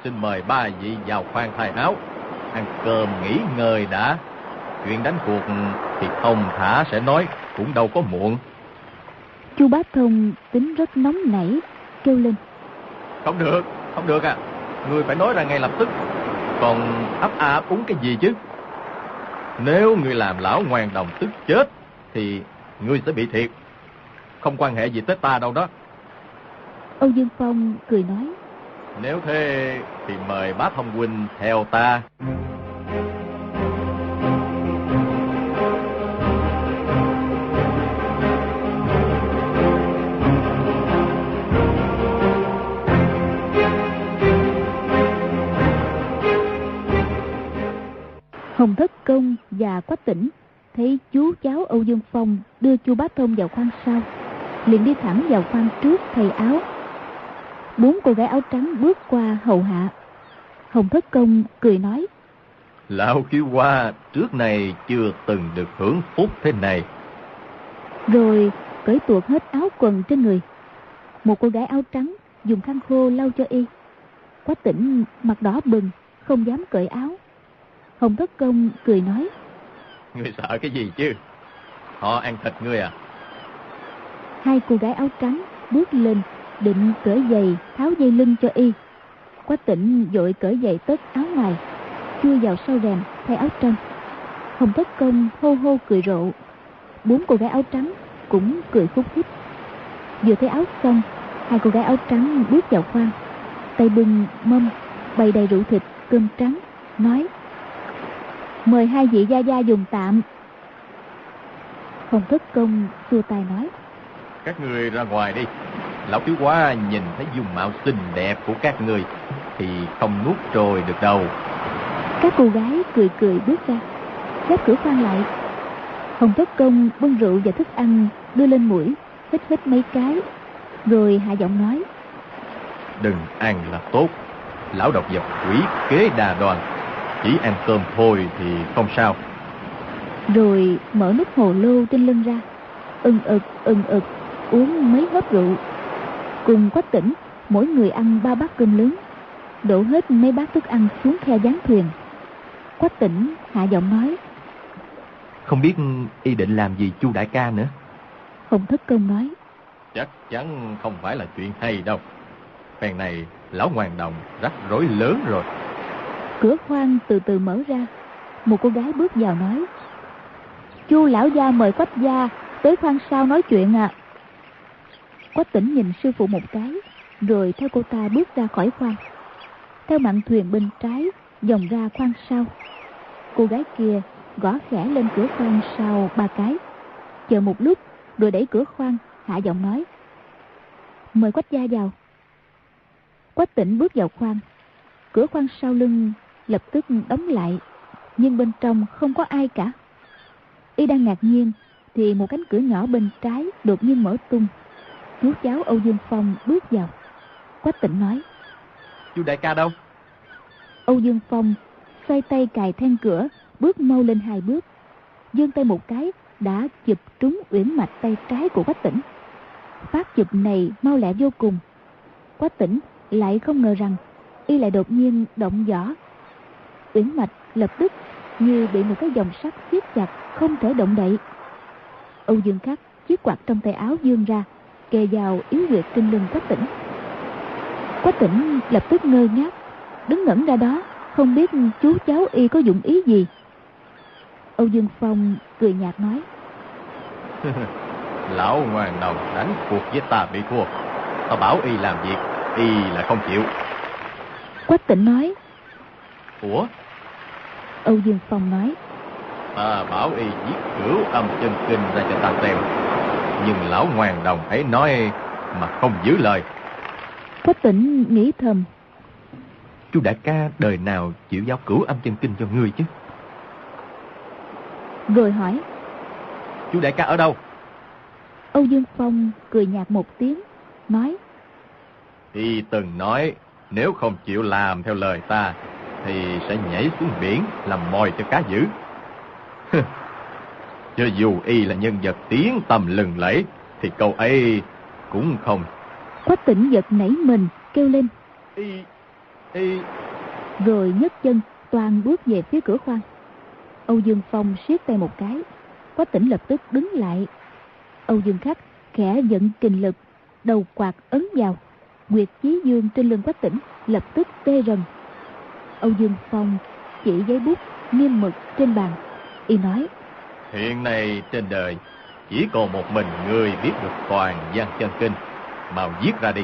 xin mời ba vị vào khoang thay áo, ăn cơm nghỉ ngơi đã. Chuyện đánh cuộc thì thông thả sẽ nói, cũng đâu có muộn. Chu Bá Thông tính rất nóng nảy, kêu lên: Không được à. Ngươi phải nói ra ngay lập tức. Còn ấp úng cái gì chứ? Nếu ngươi làm lão Ngoan Đồng tức chết thì ngươi sẽ bị thiệt. Không quan hệ gì tới ta đâu đó. Âu Dương Phong cười nói: Nếu thế thì mời Bá Thông huynh theo ta. Hồng Thất Công và Quách Tĩnh thấy chú cháu Âu Dương Phong đưa Chu Bá Thông vào khoang sau, liền đi thẳng vào khoang trước thay áo. 4 cô gái áo trắng bước qua hầu hạ. Hồng Thất Công cười nói: Lão Kiêu Hoa trước này chưa từng được hưởng phúc thế này. Rồi cởi tuột hết áo quần trên người. Một cô gái áo trắng dùng khăn khô lau cho y. Quách Tĩnh mặt đỏ bừng, không dám cởi áo. Hồng Thất Công cười nói: Ngươi sợ cái gì chứ? Họ ăn thịt ngươi à? 2 cô gái áo trắng bước lên định cởi giày tháo dây lưng cho y. Quách Tĩnh vội cởi giày tất áo ngoài, chui vào sau rèm thay áo trong. Hồng Thất Công hô hô cười rộ. 4 cô gái áo trắng cũng cười khúc khích. Vừa thấy áo xong, 2 cô gái áo trắng bước vào khoang, tay bưng mâm bày đầy rượu thịt, cơm trắng, nói: Mời 2 vị gia gia dùng tạm. Hồng Thất Công xua tay nói: Các người ra ngoài đi. Lão Kiêu Hoa nhìn thấy dung mạo xinh đẹp của các người thì không nuốt trôi được đâu. Các cô gái cười cười bước ra, khép cửa khoang lại. Hồng Thất Công bưng rượu và thức ăn đưa lên mũi, hít hít mấy cái, rồi hạ giọng nói: Đừng ăn là tốt. Lão độc vật quỷ kế đa đoan, chỉ ăn cơm thôi thì không sao. Rồi mở nút hồ lô trên lưng ra, ừng ực uống mấy hớp rượu. Cùng Quách Tĩnh mỗi người ăn 3 bát cơm lớn, đổ hết mấy bát thức ăn xuống khe gián thuyền. Quách Tĩnh hạ giọng nói: Không biết y định làm gì Chu đại ca nữa? Hồng Thất Công nói: Chắc chắn không phải là chuyện hay đâu. Phen này lão Ngoan Đồng rắc rối lớn rồi. Cửa khoang từ từ mở ra. Một cô gái bước vào nói: Chu lão gia mời Quách gia tới khoang sau nói chuyện à. Quách Tĩnh nhìn sư phụ một cái, rồi theo cô ta bước ra khỏi khoang, theo mạn thuyền bên trái vòng ra khoang sau. Cô gái kia gõ khẽ lên cửa khoang sau 3 cái, chờ một lúc rồi đẩy cửa khoang, hạ giọng nói: Mời Quách gia vào. Quách Tĩnh bước vào khoang. Cửa khoang sau lưng lập tức đóng lại, nhưng bên trong không có ai cả. Y đang ngạc nhiên thì một cánh cửa nhỏ bên trái đột nhiên mở tung. Chú cháu Âu Dương Phong bước vào. Quách Tĩnh nói: Chu đại ca đâu? Âu Dương Phong xoay tay cài then cửa, bước mau lên 2 bước, giương tay một cái đã chụp trúng uyển mạch tay trái của Quách Tĩnh. Phát chụp này mau lẹ vô cùng. Quách Tĩnh lại không ngờ rằng y lại đột nhiên động võ. Uyển mạch lập tức như bị một cái vòng sắt siết chặt, không thể động đậy. Âu Dương Khắc chiếc quạt trong tay áo vươn ra, kề vào yếu huyệt trên lưng Quách Tĩnh. Quách Tĩnh lập tức ngơ ngác, đứng ngẩn ra đó, không biết chú cháu y có dụng ý gì. Âu Dương Phong cười nhạt nói: Lão Ngoan Đồng đánh cuộc với ta bị thua. Ta bảo y làm việc, y là không chịu. Quách Tĩnh nói: Ủa? Âu Dương Phong nói: Ta bảo y viết cửu âm chân kinh ra cho ta xem, nhưng lão Ngoan Đồng ấy nói mà không giữ lời. Quách Tĩnh nghĩ thầm: Chu đại ca đời nào chịu giao cửu âm chân kinh cho ngươi chứ? Rồi hỏi: Chu đại ca ở đâu? Âu Dương Phong cười nhạt một tiếng, nói: Y từng nói nếu không chịu làm theo lời ta thì sẽ nhảy xuống biển làm mồi cho cá dữ. Cho dù y là nhân vật tiếng tầm lừng lẫy thì câu ấy cũng không. Quách Tĩnh giật nảy mình kêu lên: Y... Rồi nhấc chân toan bước về phía cửa khoang. Âu Dương Phong siết tay một cái, Quách Tĩnh lập tức đứng lại. Âu Dương Khắc khẽ vận kình lực, đầu quạt ấn vào, Nguyệt Chí Dương trên lưng Quách Tĩnh lập tức tê rần. Âu Dương Phong chỉ giấy bút nghiêm mực trên bàn, y nói: Hiện nay trên đời chỉ còn một mình ngươi biết được toàn văn chân kinh, mau viết ra đi.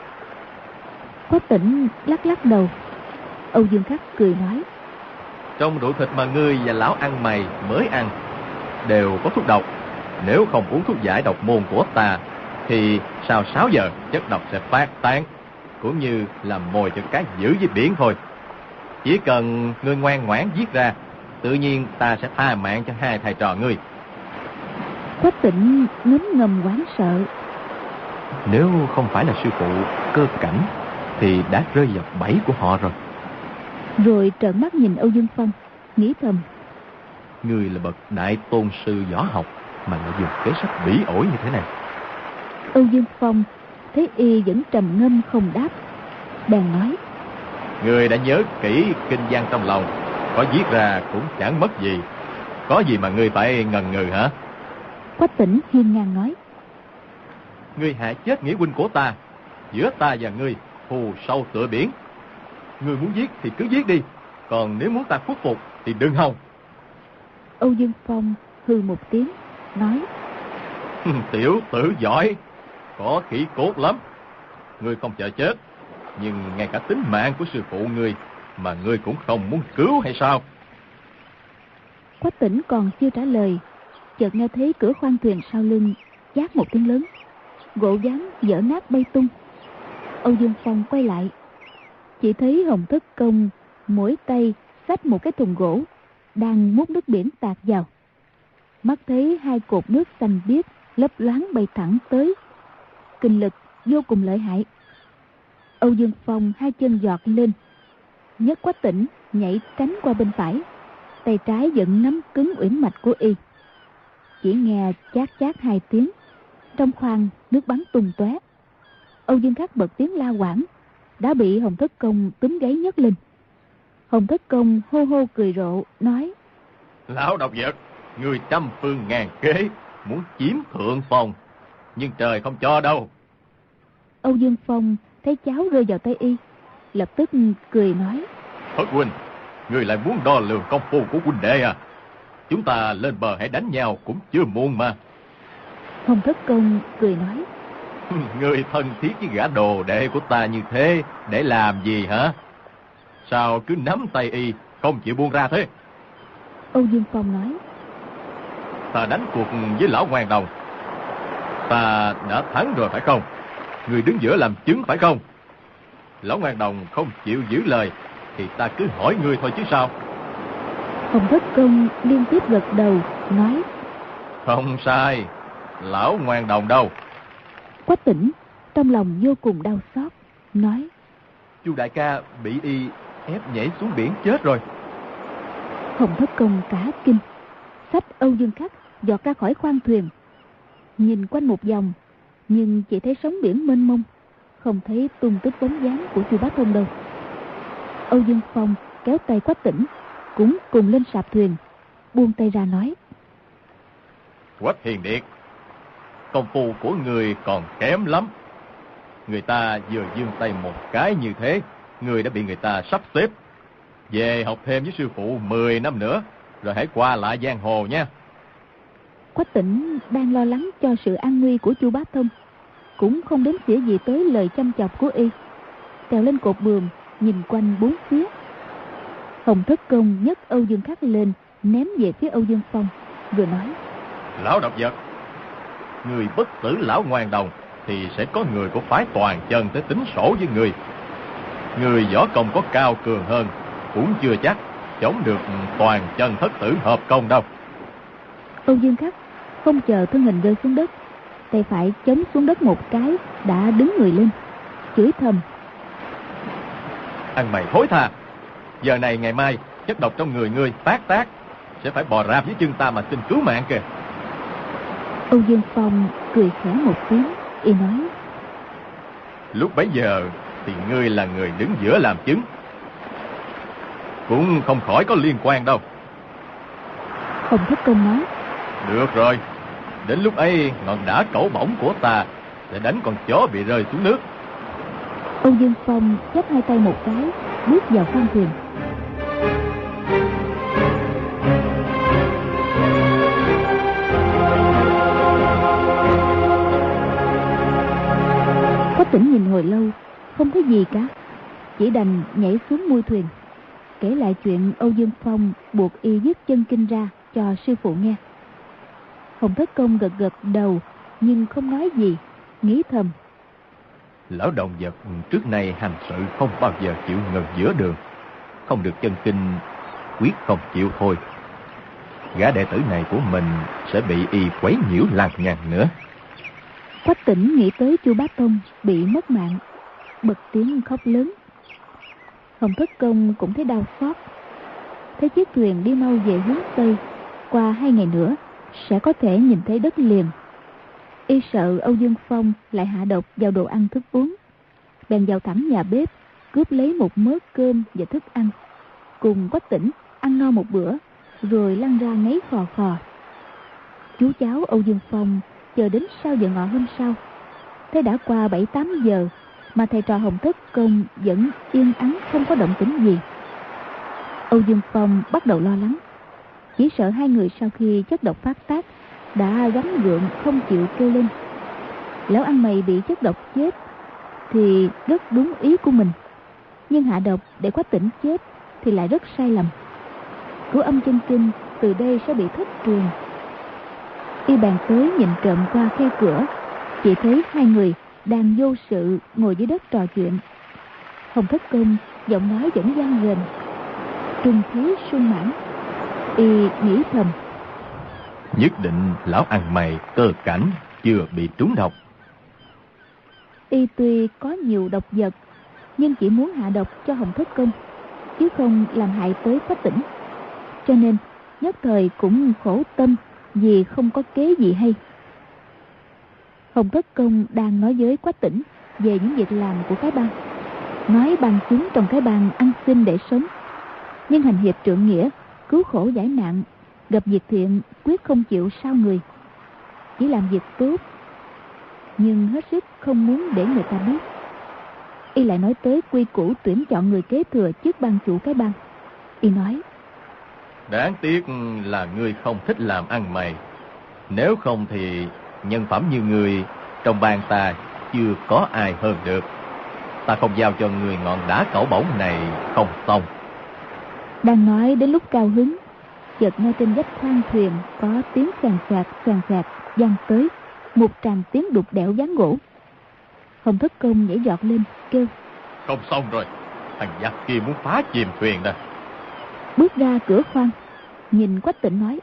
Quách Tĩnh lắc lắc đầu. Âu Dương Khắc cười nói: Trong rượu thịt mà ngươi và lão ăn mày mới ăn đều có thuốc độc. Nếu không uống thuốc giải độc môn của ta thì sau 6 giờ chất độc sẽ phát tán, cũng như làm mồi cho cá dữ dưới biển thôi. Chỉ cần ngươi ngoan ngoãn viết ra, tự nhiên ta sẽ tha mạng cho hai thầy trò ngươi. Quách Tĩnh ngấm ngầm hoảng sợ. Nếu không phải là sư phụ Cơ Cảnh thì đã rơi vào bẫy của họ rồi. Rồi trợn mắt nhìn Âu Dương Phong, nghĩ thầm: Ngươi là bậc đại tôn sư võ học mà lại dùng kế sách bỉ ổi như thế này. Âu Dương Phong thấy y vẫn trầm ngâm không đáp, bèn nói: Ngươi đã nhớ kỹ kinh văn trong lòng, có viết ra cũng chẳng mất gì. Có gì mà ngươi phải ngần ngừ hả? Quách Tĩnh hiên ngang nói: Ngươi hại chết nghĩa huynh của ta, giữa ta và ngươi thù sâu tựa biển. Ngươi muốn giết thì cứ giết đi, còn nếu muốn ta khuất phục thì đừng hòng. Âu Dương Phong hừ một tiếng, nói: Tiểu tử giỏi, có khí cốt lắm. Ngươi không sợ chết, nhưng ngay cả tính mạng của sư phụ ngươi mà ngươi cũng không muốn cứu hay sao? Quách Tĩnh còn chưa trả lời, chợt nghe thấy cửa khoang thuyền sau lưng chát một tiếng lớn, gỗ ván vỡ nát bay tung. Âu Dương Phong quay lại, chỉ thấy Hồng Thất Công mỗi tay xách một cái thùng gỗ, đang múc nước biển tạt vào. Mắt thấy hai cột nước xanh biếc lấp loáng bay thẳng tới, kinh lực vô cùng lợi hại. Âu Dương Phong hai chân giọt lên, nhấc Quách Tĩnh nhảy tránh qua bên phải, tay trái vẫn nắm cứng uyển mạch của y. Chỉ nghe chát chát hai tiếng, trong khoang nước bắn tung tóe. Âu Dương Khắc bật tiếng la quảng, đã bị Hồng Thất Công túm gáy nhấc lên. Hồng Thất Công hô hô cười rộ, nói: Lão độc vật, ngươi trăm phương ngàn kế muốn chiếm thượng phong, nhưng trời không cho đâu. Âu Dương Phong thấy cháu rơi vào tay y, lập tức cười nói: Thất huynh, ngươi lại muốn đo lường công phu của huynh đệ à? Chúng ta lên bờ hãy đánh nhau cũng chưa muộn mà. Hồng Thất Công cười nói: Ngươi thân thiết với gã đồ đệ của ta như thế để làm gì hả? Sao cứ nắm tay y không chịu buông ra thế? Âu Dương Phong nói: Ta đánh cuộc với lão Hoàng Đồng, ta đã thắng rồi phải không? Ngươi đứng giữa làm chứng phải không? Lão Hoàng Đồng không chịu giữ lời thì ta cứ hỏi ngươi thôi chứ sao? Hồng Thất Công liên tiếp gật đầu, nói: Không sai, lão Hoàng Đồng đâu? Quách Tĩnh trong lòng vô cùng đau xót, nói: Chu đại ca bị y ép nhảy xuống biển chết rồi. Hồng Thất Công cả kinh, xách Âu Dương Khắc giọt ra khỏi khoang thuyền, nhìn quanh một vòng, nhưng chỉ thấy sóng biển mênh mông, không thấy tung tích bóng dáng của Chu Bá Thông đâu. Âu Dương Phong kéo tay Quách Tĩnh, cũng cùng lên sạp thuyền, buông tay ra nói: Quách Hiền Điệt, công phu của người còn kém lắm. Người ta vừa giương tay một cái như thế, người đã bị người ta sắp xếp. Về học thêm với sư phụ 10 năm nữa, rồi hãy qua lại giang hồ nha. Quách Tĩnh đang lo lắng cho sự an nguy của Chu Bá Thông, cũng không đếm xỉa gì tới lời chăm chọc của y, trèo lên cột buồm nhìn quanh bốn phía. Hồng Thất Công nhấc Âu Dương Khắc lên, ném về phía Âu Dương Phong, vừa nói: Lão độc vật, người bất tử lão Hoàng Đồng thì sẽ có người của phái Toàn Chân tới tính sổ với người. Người võ công có cao cường hơn cũng chưa chắc chống được Toàn Chân thất tử hợp công đâu. Âu Dương Khắc không chờ thân hình rơi xuống đất, tay phải chống xuống đất một cái, đã đứng người lên, chửi thầm: Ăn mày thối tha, giờ này ngày mai chất độc trong người ngươi phát tác, sẽ phải bò rạp dưới chân ta mà xin cứu mạng kìa. Âu Dương Phong cười khẽ một tiếng, y nói: Lúc bấy giờ thì ngươi là người đứng giữa làm chứng, cũng không khỏi có liên quan đâu. Hồng Thất Công nói. Được rồi, đến lúc ấy ngọn đả cẩu bổng của ta sẽ đánh con chó bị rơi xuống nước. Âu Dương Phong chắp hai tay một cái, bước vào khoang thuyền. Quách Tĩnh nhìn hồi lâu không thấy gì cả, chỉ đành nhảy xuống mui thuyền, kể lại chuyện Âu Dương Phong buộc y dứt chân kinh ra cho sư phụ nghe. Hồng Thất Công gật gật đầu nhưng không nói gì, nghĩ thầm: Lão động vật trước nay hành sự không bao giờ chịu ngừng giữa đường, không được chân kinh quyết không chịu thôi. Gã đệ tử này của mình sẽ bị y quấy nhiễu lằng nhằng nữa. Quách Tĩnh nghĩ tới Chu Bá Tông bị mất mạng, bật tiếng khóc lớn. Hồng Thất Công cũng thấy đau xót, thấy chiếc thuyền đi mau về hướng Tây, qua 2 ngày nữa sẽ có thể nhìn thấy đất liền. Y sợ Âu Dương Phong lại hạ độc vào đồ ăn thức uống, bèn vào thẳng nhà bếp cướp lấy một mớ cơm và thức ăn, cùng Quách Tĩnh ăn no một bữa rồi lăn ra ngáy khò khò. Chú cháu Âu Dương Phong chờ đến sau giờ ngọ hôm sau, thấy đã qua 7-8 giờ mà thầy trò Hồng Thất Công vẫn yên ắng không có động tĩnh gì. Âu Dương Phong bắt đầu lo lắng, chỉ sợ hai người sau khi chất độc phát tác đã gắng gượng không chịu kêu lên. Lão ăn mày bị chất độc chết thì rất đúng ý của mình, nhưng hạ độc để Quách Tĩnh chết thì lại rất sai lầm. Cửu âm chân kinh từ đây sẽ bị thất truyền. Y bàn tới nhìn trộm qua khe cửa, chỉ thấy hai người đang vô sự ngồi dưới đất trò chuyện. Hồng Thất Công giọng nói vẫn vang rền, trung khí sung mãn. Y nghĩ thầm: Nhất định lão ăn mày cơ cảnh chưa bị trúng độc. Y tuy có nhiều độc vật, nhưng chỉ muốn hạ độc cho Hồng Thất Công, chứ không làm hại tới Quách Tĩnh, cho nên nhất thời cũng khổ tâm vì không có kế gì hay. Hồng Thất Công đang nói với Quách Tĩnh về những việc làm của cái bang, nói bằng chúng trong cái bang ăn xin để sống, nhưng hành hiệp trượng nghĩa, cứu khổ giải nạn, gặp việc thiện quyết không chịu sao người, chỉ làm việc tốt nhưng hết sức không muốn để người ta biết. Y lại nói tới quy củ tuyển chọn người kế thừa chức ban chủ cái bang. Y nói: Đáng tiếc là ngươi không thích làm ăn mày, nếu không thì nhân phẩm như ngươi trong bang ta chưa có ai hơn được. Ta không giao cho người ngọn đá cẩu bổng này không xong. Đang nói đến lúc cao hứng, chợt nghe trên vách khoang thuyền có tiếng sàn sạt vang tới, một tràng tiếng đục đẽo ván gỗ. Hồng Thất Công nhảy giọt lên kêu: Không xong rồi, thằng giặc kia muốn phá chìm thuyền nè. Bước ra cửa khoang, nhìn Quách Tĩnh nói: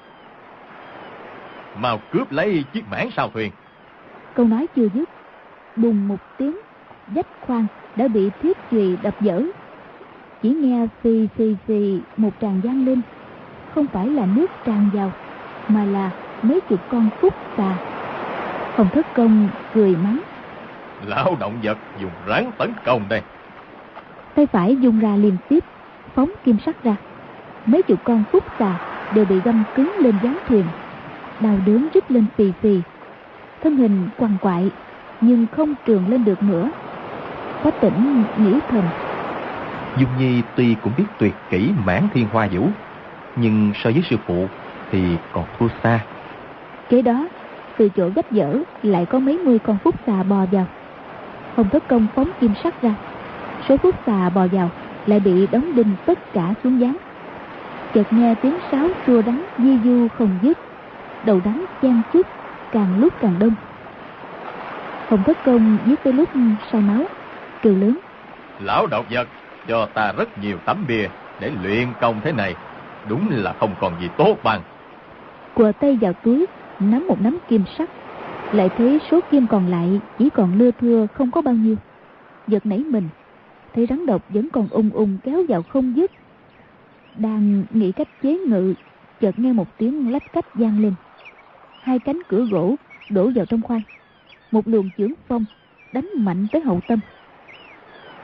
Mau cướp lấy chiếc mảng sau thuyền. Câu nói chưa dứt, bùng một tiếng, vách khoang đã bị thiết chùy đập vỡ. Chỉ nghe phì phì phì một tràng vang lên, không phải là nước tràn vào, mà là mấy chục con cút xà. Hồng Thất Công cười mắng: Lão động vật dùng rắn tấn công đây. Tay phải dùng ra liên tiếp, phóng kim sắc ra. Mấy chục con cút xà đều bị găm cứng lên ván thuyền, đau đớn rít lên phì phì, thân hình quằn quại nhưng không trường lên được nữa. Quách Tĩnh nghĩ thầm: Dung Nhi tuy cũng biết tuyệt kỹ mãn thiên hoa vũ, nhưng so với sư phụ thì còn thua xa. Kế đó, từ chỗ vách vỡ lại có mấy mươi con phúc xà bò vào. Hồng Thất Công phóng kim sắc ra, số phúc xà bò vào lại bị đóng đinh tất cả xuống ván. Chợt nghe tiếng sáo chua đắng di du không dứt, đầu đắng chan chứt, càng lúc càng đông. Hồng Thất Công giết tới lúc say máu, kêu lớn: Lão động vật cho ta rất nhiều tấm bia để luyện công thế này, đúng là không còn gì tốt bằng. Quờ tay vào túi nắm một nắm kim sắc, lại thấy số kim còn lại chỉ còn lưa thưa không có bao nhiêu. Giật nảy mình, thấy rắn độc vẫn còn ung kéo vào không dứt. Đang nghĩ cách chế ngự, chợt nghe một tiếng lách cách vang lên. Hai cánh cửa gỗ đổ vào trong khoang, một luồng chưởng phong đánh mạnh tới hậu tâm.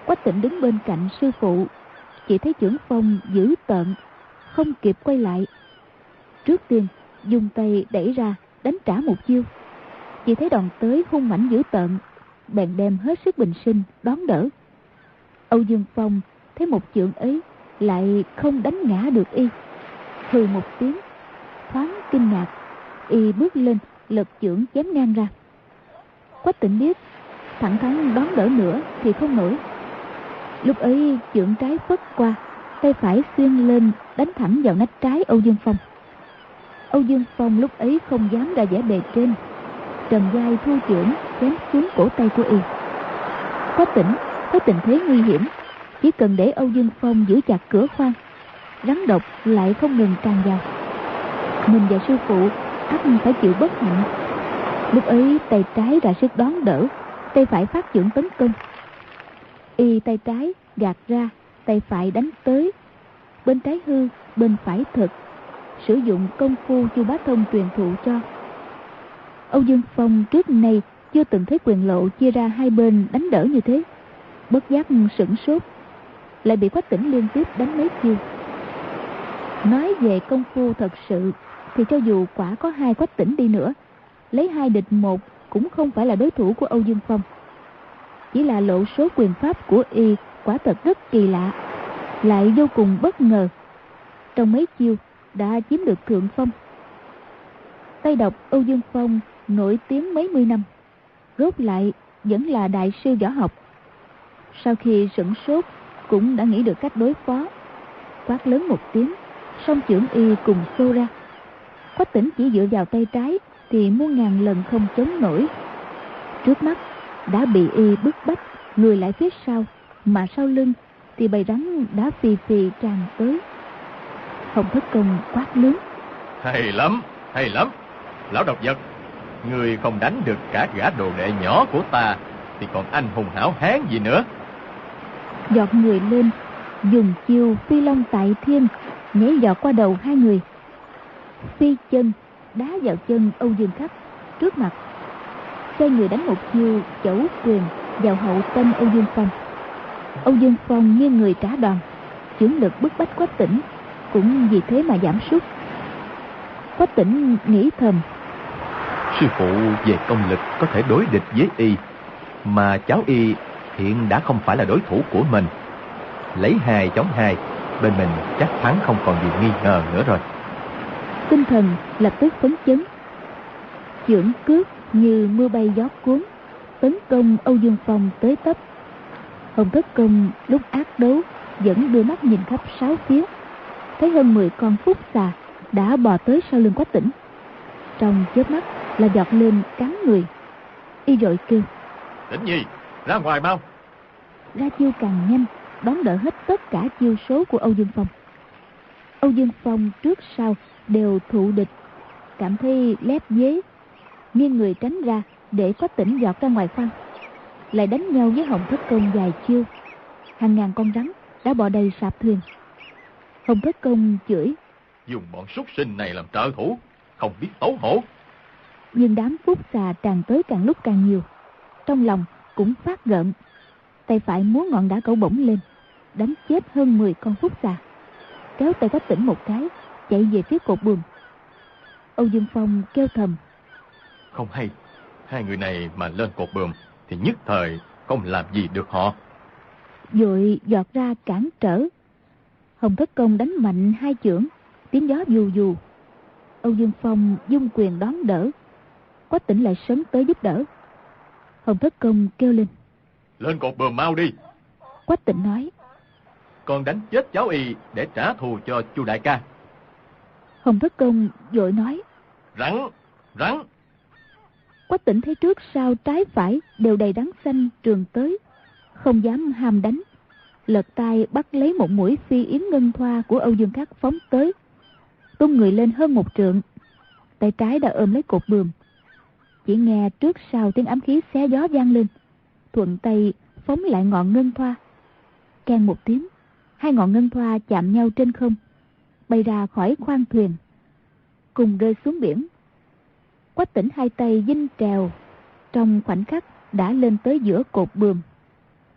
Quách Tĩnh đứng bên cạnh sư phụ, chỉ thấy Chưởng Phong dữ tợn, không kịp quay lại. Trước tiên dùng tay đẩy ra đánh trả một chiêu, chỉ thấy đòn tới hung mãnh dữ tợn, bèn đem hết sức bình sinh đón đỡ. Âu Dương Phong thấy một chưởng ấy lại không đánh ngã được y, hừ một tiếng, thoáng kinh ngạc, y bước lên lật chưởng chém ngang ra. Quách Tĩnh biết thẳng thắn đón đỡ nữa thì không nổi. Lúc ấy chưởng trái phất qua, tay phải xuyên lên đánh thẳng vào nách trái Âu Dương Phong. Âu Dương Phong lúc ấy không dám ra vẻ bề trên, trầm vai thu chưởng chém xuống cổ tay của y. Quách Tĩnh có tình thế nguy hiểm, chỉ cần để Âu Dương Phong giữ chặt cửa khoang, rắn độc lại không ngừng tràn vào. Mình và sư phụ ắt phải chịu bất hạnh. Lúc ấy tay trái ra sức đón đỡ, tay phải phát chưởng tấn công. Y tay trái gạt ra, tay phải đánh tới, bên trái hư, bên phải thực, sử dụng công phu Chu Bá Thông truyền thụ cho. Âu Dương Phong trước nay chưa từng thấy quyền lộ chia ra hai bên đánh đỡ như thế, bất giác sửng sốt, lại bị Quách Tĩnh liên tiếp đánh mấy chiêu. Nói về công phu thật sự thì cho dù quả có hai Quách Tĩnh đi nữa, lấy 2 địch 1 cũng không phải là đối thủ của Âu Dương Phong. Chỉ là lộ số quyền pháp của y quả thật rất kỳ lạ, lại vô cùng bất ngờ, trong mấy chiêu đã chiếm được thượng phong. Tay độc Âu Dương Phong nổi tiếng mấy mươi năm, rốt lại vẫn là đại sư võ học. Sau khi sửng sốt cũng đã nghĩ được cách đối phó, quát lớn một tiếng, song chưởng y cùng xô ra. Quách Tĩnh chỉ dựa vào tay trái thì muôn ngàn lần không chống nổi. Trước mắt đã bị y bức bách lùi lại phía sau, mà sau lưng thì bầy rắn đã phì phì tràn tới. Hồng Thất Công quát lớn: Hay lắm, hay lắm, lão độc vật, ngươi không đánh được cả gã đồ đệ nhỏ của ta thì còn anh hùng hảo hán gì nữa. Giọt người lên, dùng chiêu phi long tại thiên, nhảy giọt qua đầu hai người, phi chân đá vào chân Âu Dương Khắc trước mặt, xoay người đánh một chiêu chẩu quyền vào hậu tâm Âu Dương Phong. Âu Dương Phong nghiêng người trả đòn, chưởng lực bức bách Quách Tĩnh cũng vì thế mà giảm sút. Quách Tĩnh nghĩ thầm: Sư phụ về công lực có thể đối địch với y, mà cháu y hiện đã không phải là đối thủ của mình. Lấy 2 chống 2, bên mình chắc thắng không còn gì nghi ngờ nữa rồi. Tinh thần lập tức phấn chấn, chưởng cước như mưa bay gió cuốn, tấn công Âu Dương Phong tới tấp. Hồng Thất Công lúc ác đấu vẫn đưa mắt nhìn khắp 6 phía, thấy hơn 10 con phúc xà đã bò tới sau lưng Quách Tĩnh. Trong chớp mắt là giọt lên cắn người. Y vội kêu: Tĩnh Nhi, ra ngoài mau. Ra chiêu càng nhanh, đón đỡ hết tất cả chiêu số của Âu Dương Phong. Âu Dương Phong trước sau đều thụ địch, cảm thấy lép vế, nghiêng người tránh ra để Quách Tĩnh giọt ra ngoài khoang, lại đánh nhau với Hồng Thất Công vài chiêu. Hàng ngàn con rắn đã bò đầy sạp thuyền. Hồng Thất Công chửi: Dùng bọn súc sinh này làm trợ thủ, không biết xấu hổ. Nhưng đám phúc xà tràn tới càng lúc càng nhiều, trong lòng cũng phát gợn, tay phải múa ngọn đá cẩu bổng lên, đánh chết hơn 10 con phúc xà, kéo tay Quách Tĩnh một cái, chạy về phía cột buồm. Âu Dương Phong kêu thầm: Không hay, hai người này mà lên cột buồm thì nhất thời không làm gì được họ. Vội giọt ra cản trở. Hồng Thất Công đánh mạnh 2 chưởng, tiếng gió dù dù. Âu Dương Phong dung quyền đón đỡ, Quách Tĩnh lại sấn tới giúp đỡ. Hồng Thất Công kêu lên: Lên cột buồm mau đi. Quách Tĩnh nói: Con đánh chết cháu y để trả thù cho Chu đại ca. Hồng Thất Công vội nói: Rắn, rắn. Quách Tĩnh thấy trước sau trái phải đều đầy rắn xanh trường tới, không dám ham đánh, lật tay bắt lấy một mũi phi yến ngân thoa của Âu Dương Khắc phóng tới, tung người lên hơn 1 trượng. Tay trái đã ôm lấy cột buồm, chỉ nghe trước sau tiếng ám khí xé gió vang lên, thuận tay phóng lại ngọn ngân thoa. Keng một tiếng, 2 ngọn ngân thoa chạm nhau trên không, bay ra khỏi khoang thuyền, cùng rơi xuống biển. Quách Tĩnh 2 tay vinh trèo, trong khoảnh khắc đã lên tới giữa cột buồm.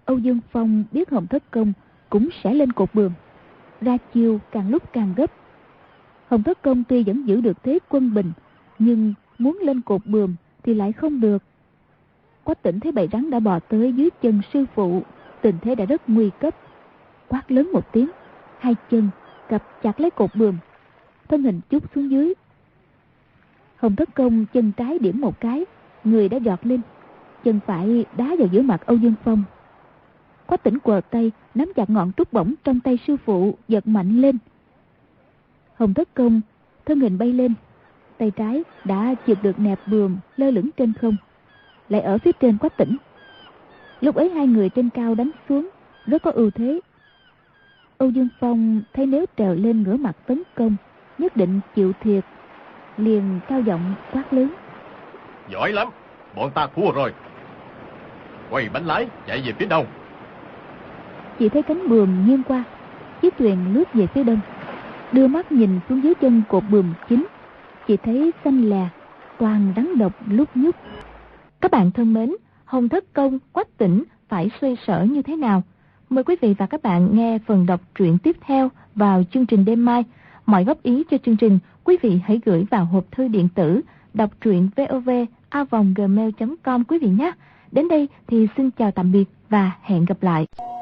Âu Dương Phong biết Hồng Thất Công cũng sẽ lên cột buồm, ra chiêu càng lúc càng gấp. Hồng Thất Công tuy vẫn giữ được thế quân bình, nhưng muốn lên cột buồm thì lại không được. Quách Tĩnh thấy bầy rắn đã bò tới dưới chân sư phụ, tình thế đã rất nguy cấp. Quát lớn một tiếng, hai chân cặp chặt lấy cột buồm, thân hình chút xuống dưới. Hồng Thất Công chân trái điểm một cái, người đã giọt lên, chân phải đá vào giữa mặt Âu Dương Phong. Quách Tĩnh quờ tay nắm chặt ngọn trúc bổng trong tay sư phụ, giật mạnh lên. Hồng Thất Công thân hình bay lên, tay trái đã chụp được nẹp buồm lơ lửng trên không, lại ở phía trên Quách Tĩnh. Lúc ấy hai người trên cao đánh xuống rất có ưu thế. Âu Dương Phong thấy nếu trèo lên ngửa mặt tấn công nhất định chịu thiệt, liền cao giọng quát lớn: Giỏi lắm, bọn ta thua rồi. Quay bánh lái chạy về phía đông. Chỉ thấy cánh buồm nghiêng qua, chiếc thuyền lướt về phía đông. Đưa mắt nhìn xuống dưới chân cột buồm chính, chỉ thấy xanh lè, toàn rắn độc lúc nhúc. Các bạn thân mến, Hồng Thất Công, Quách Tĩnh phải xoay sở như thế nào? Mời quý vị và các bạn nghe phần đọc truyện tiếp theo vào chương trình đêm mai. Mọi góp ý cho chương trình, quý vị hãy gửi vào hộp thư điện tử đọc truyện vov@gmail.com quý vị nhé. Đến đây thì xin chào tạm biệt và hẹn gặp lại.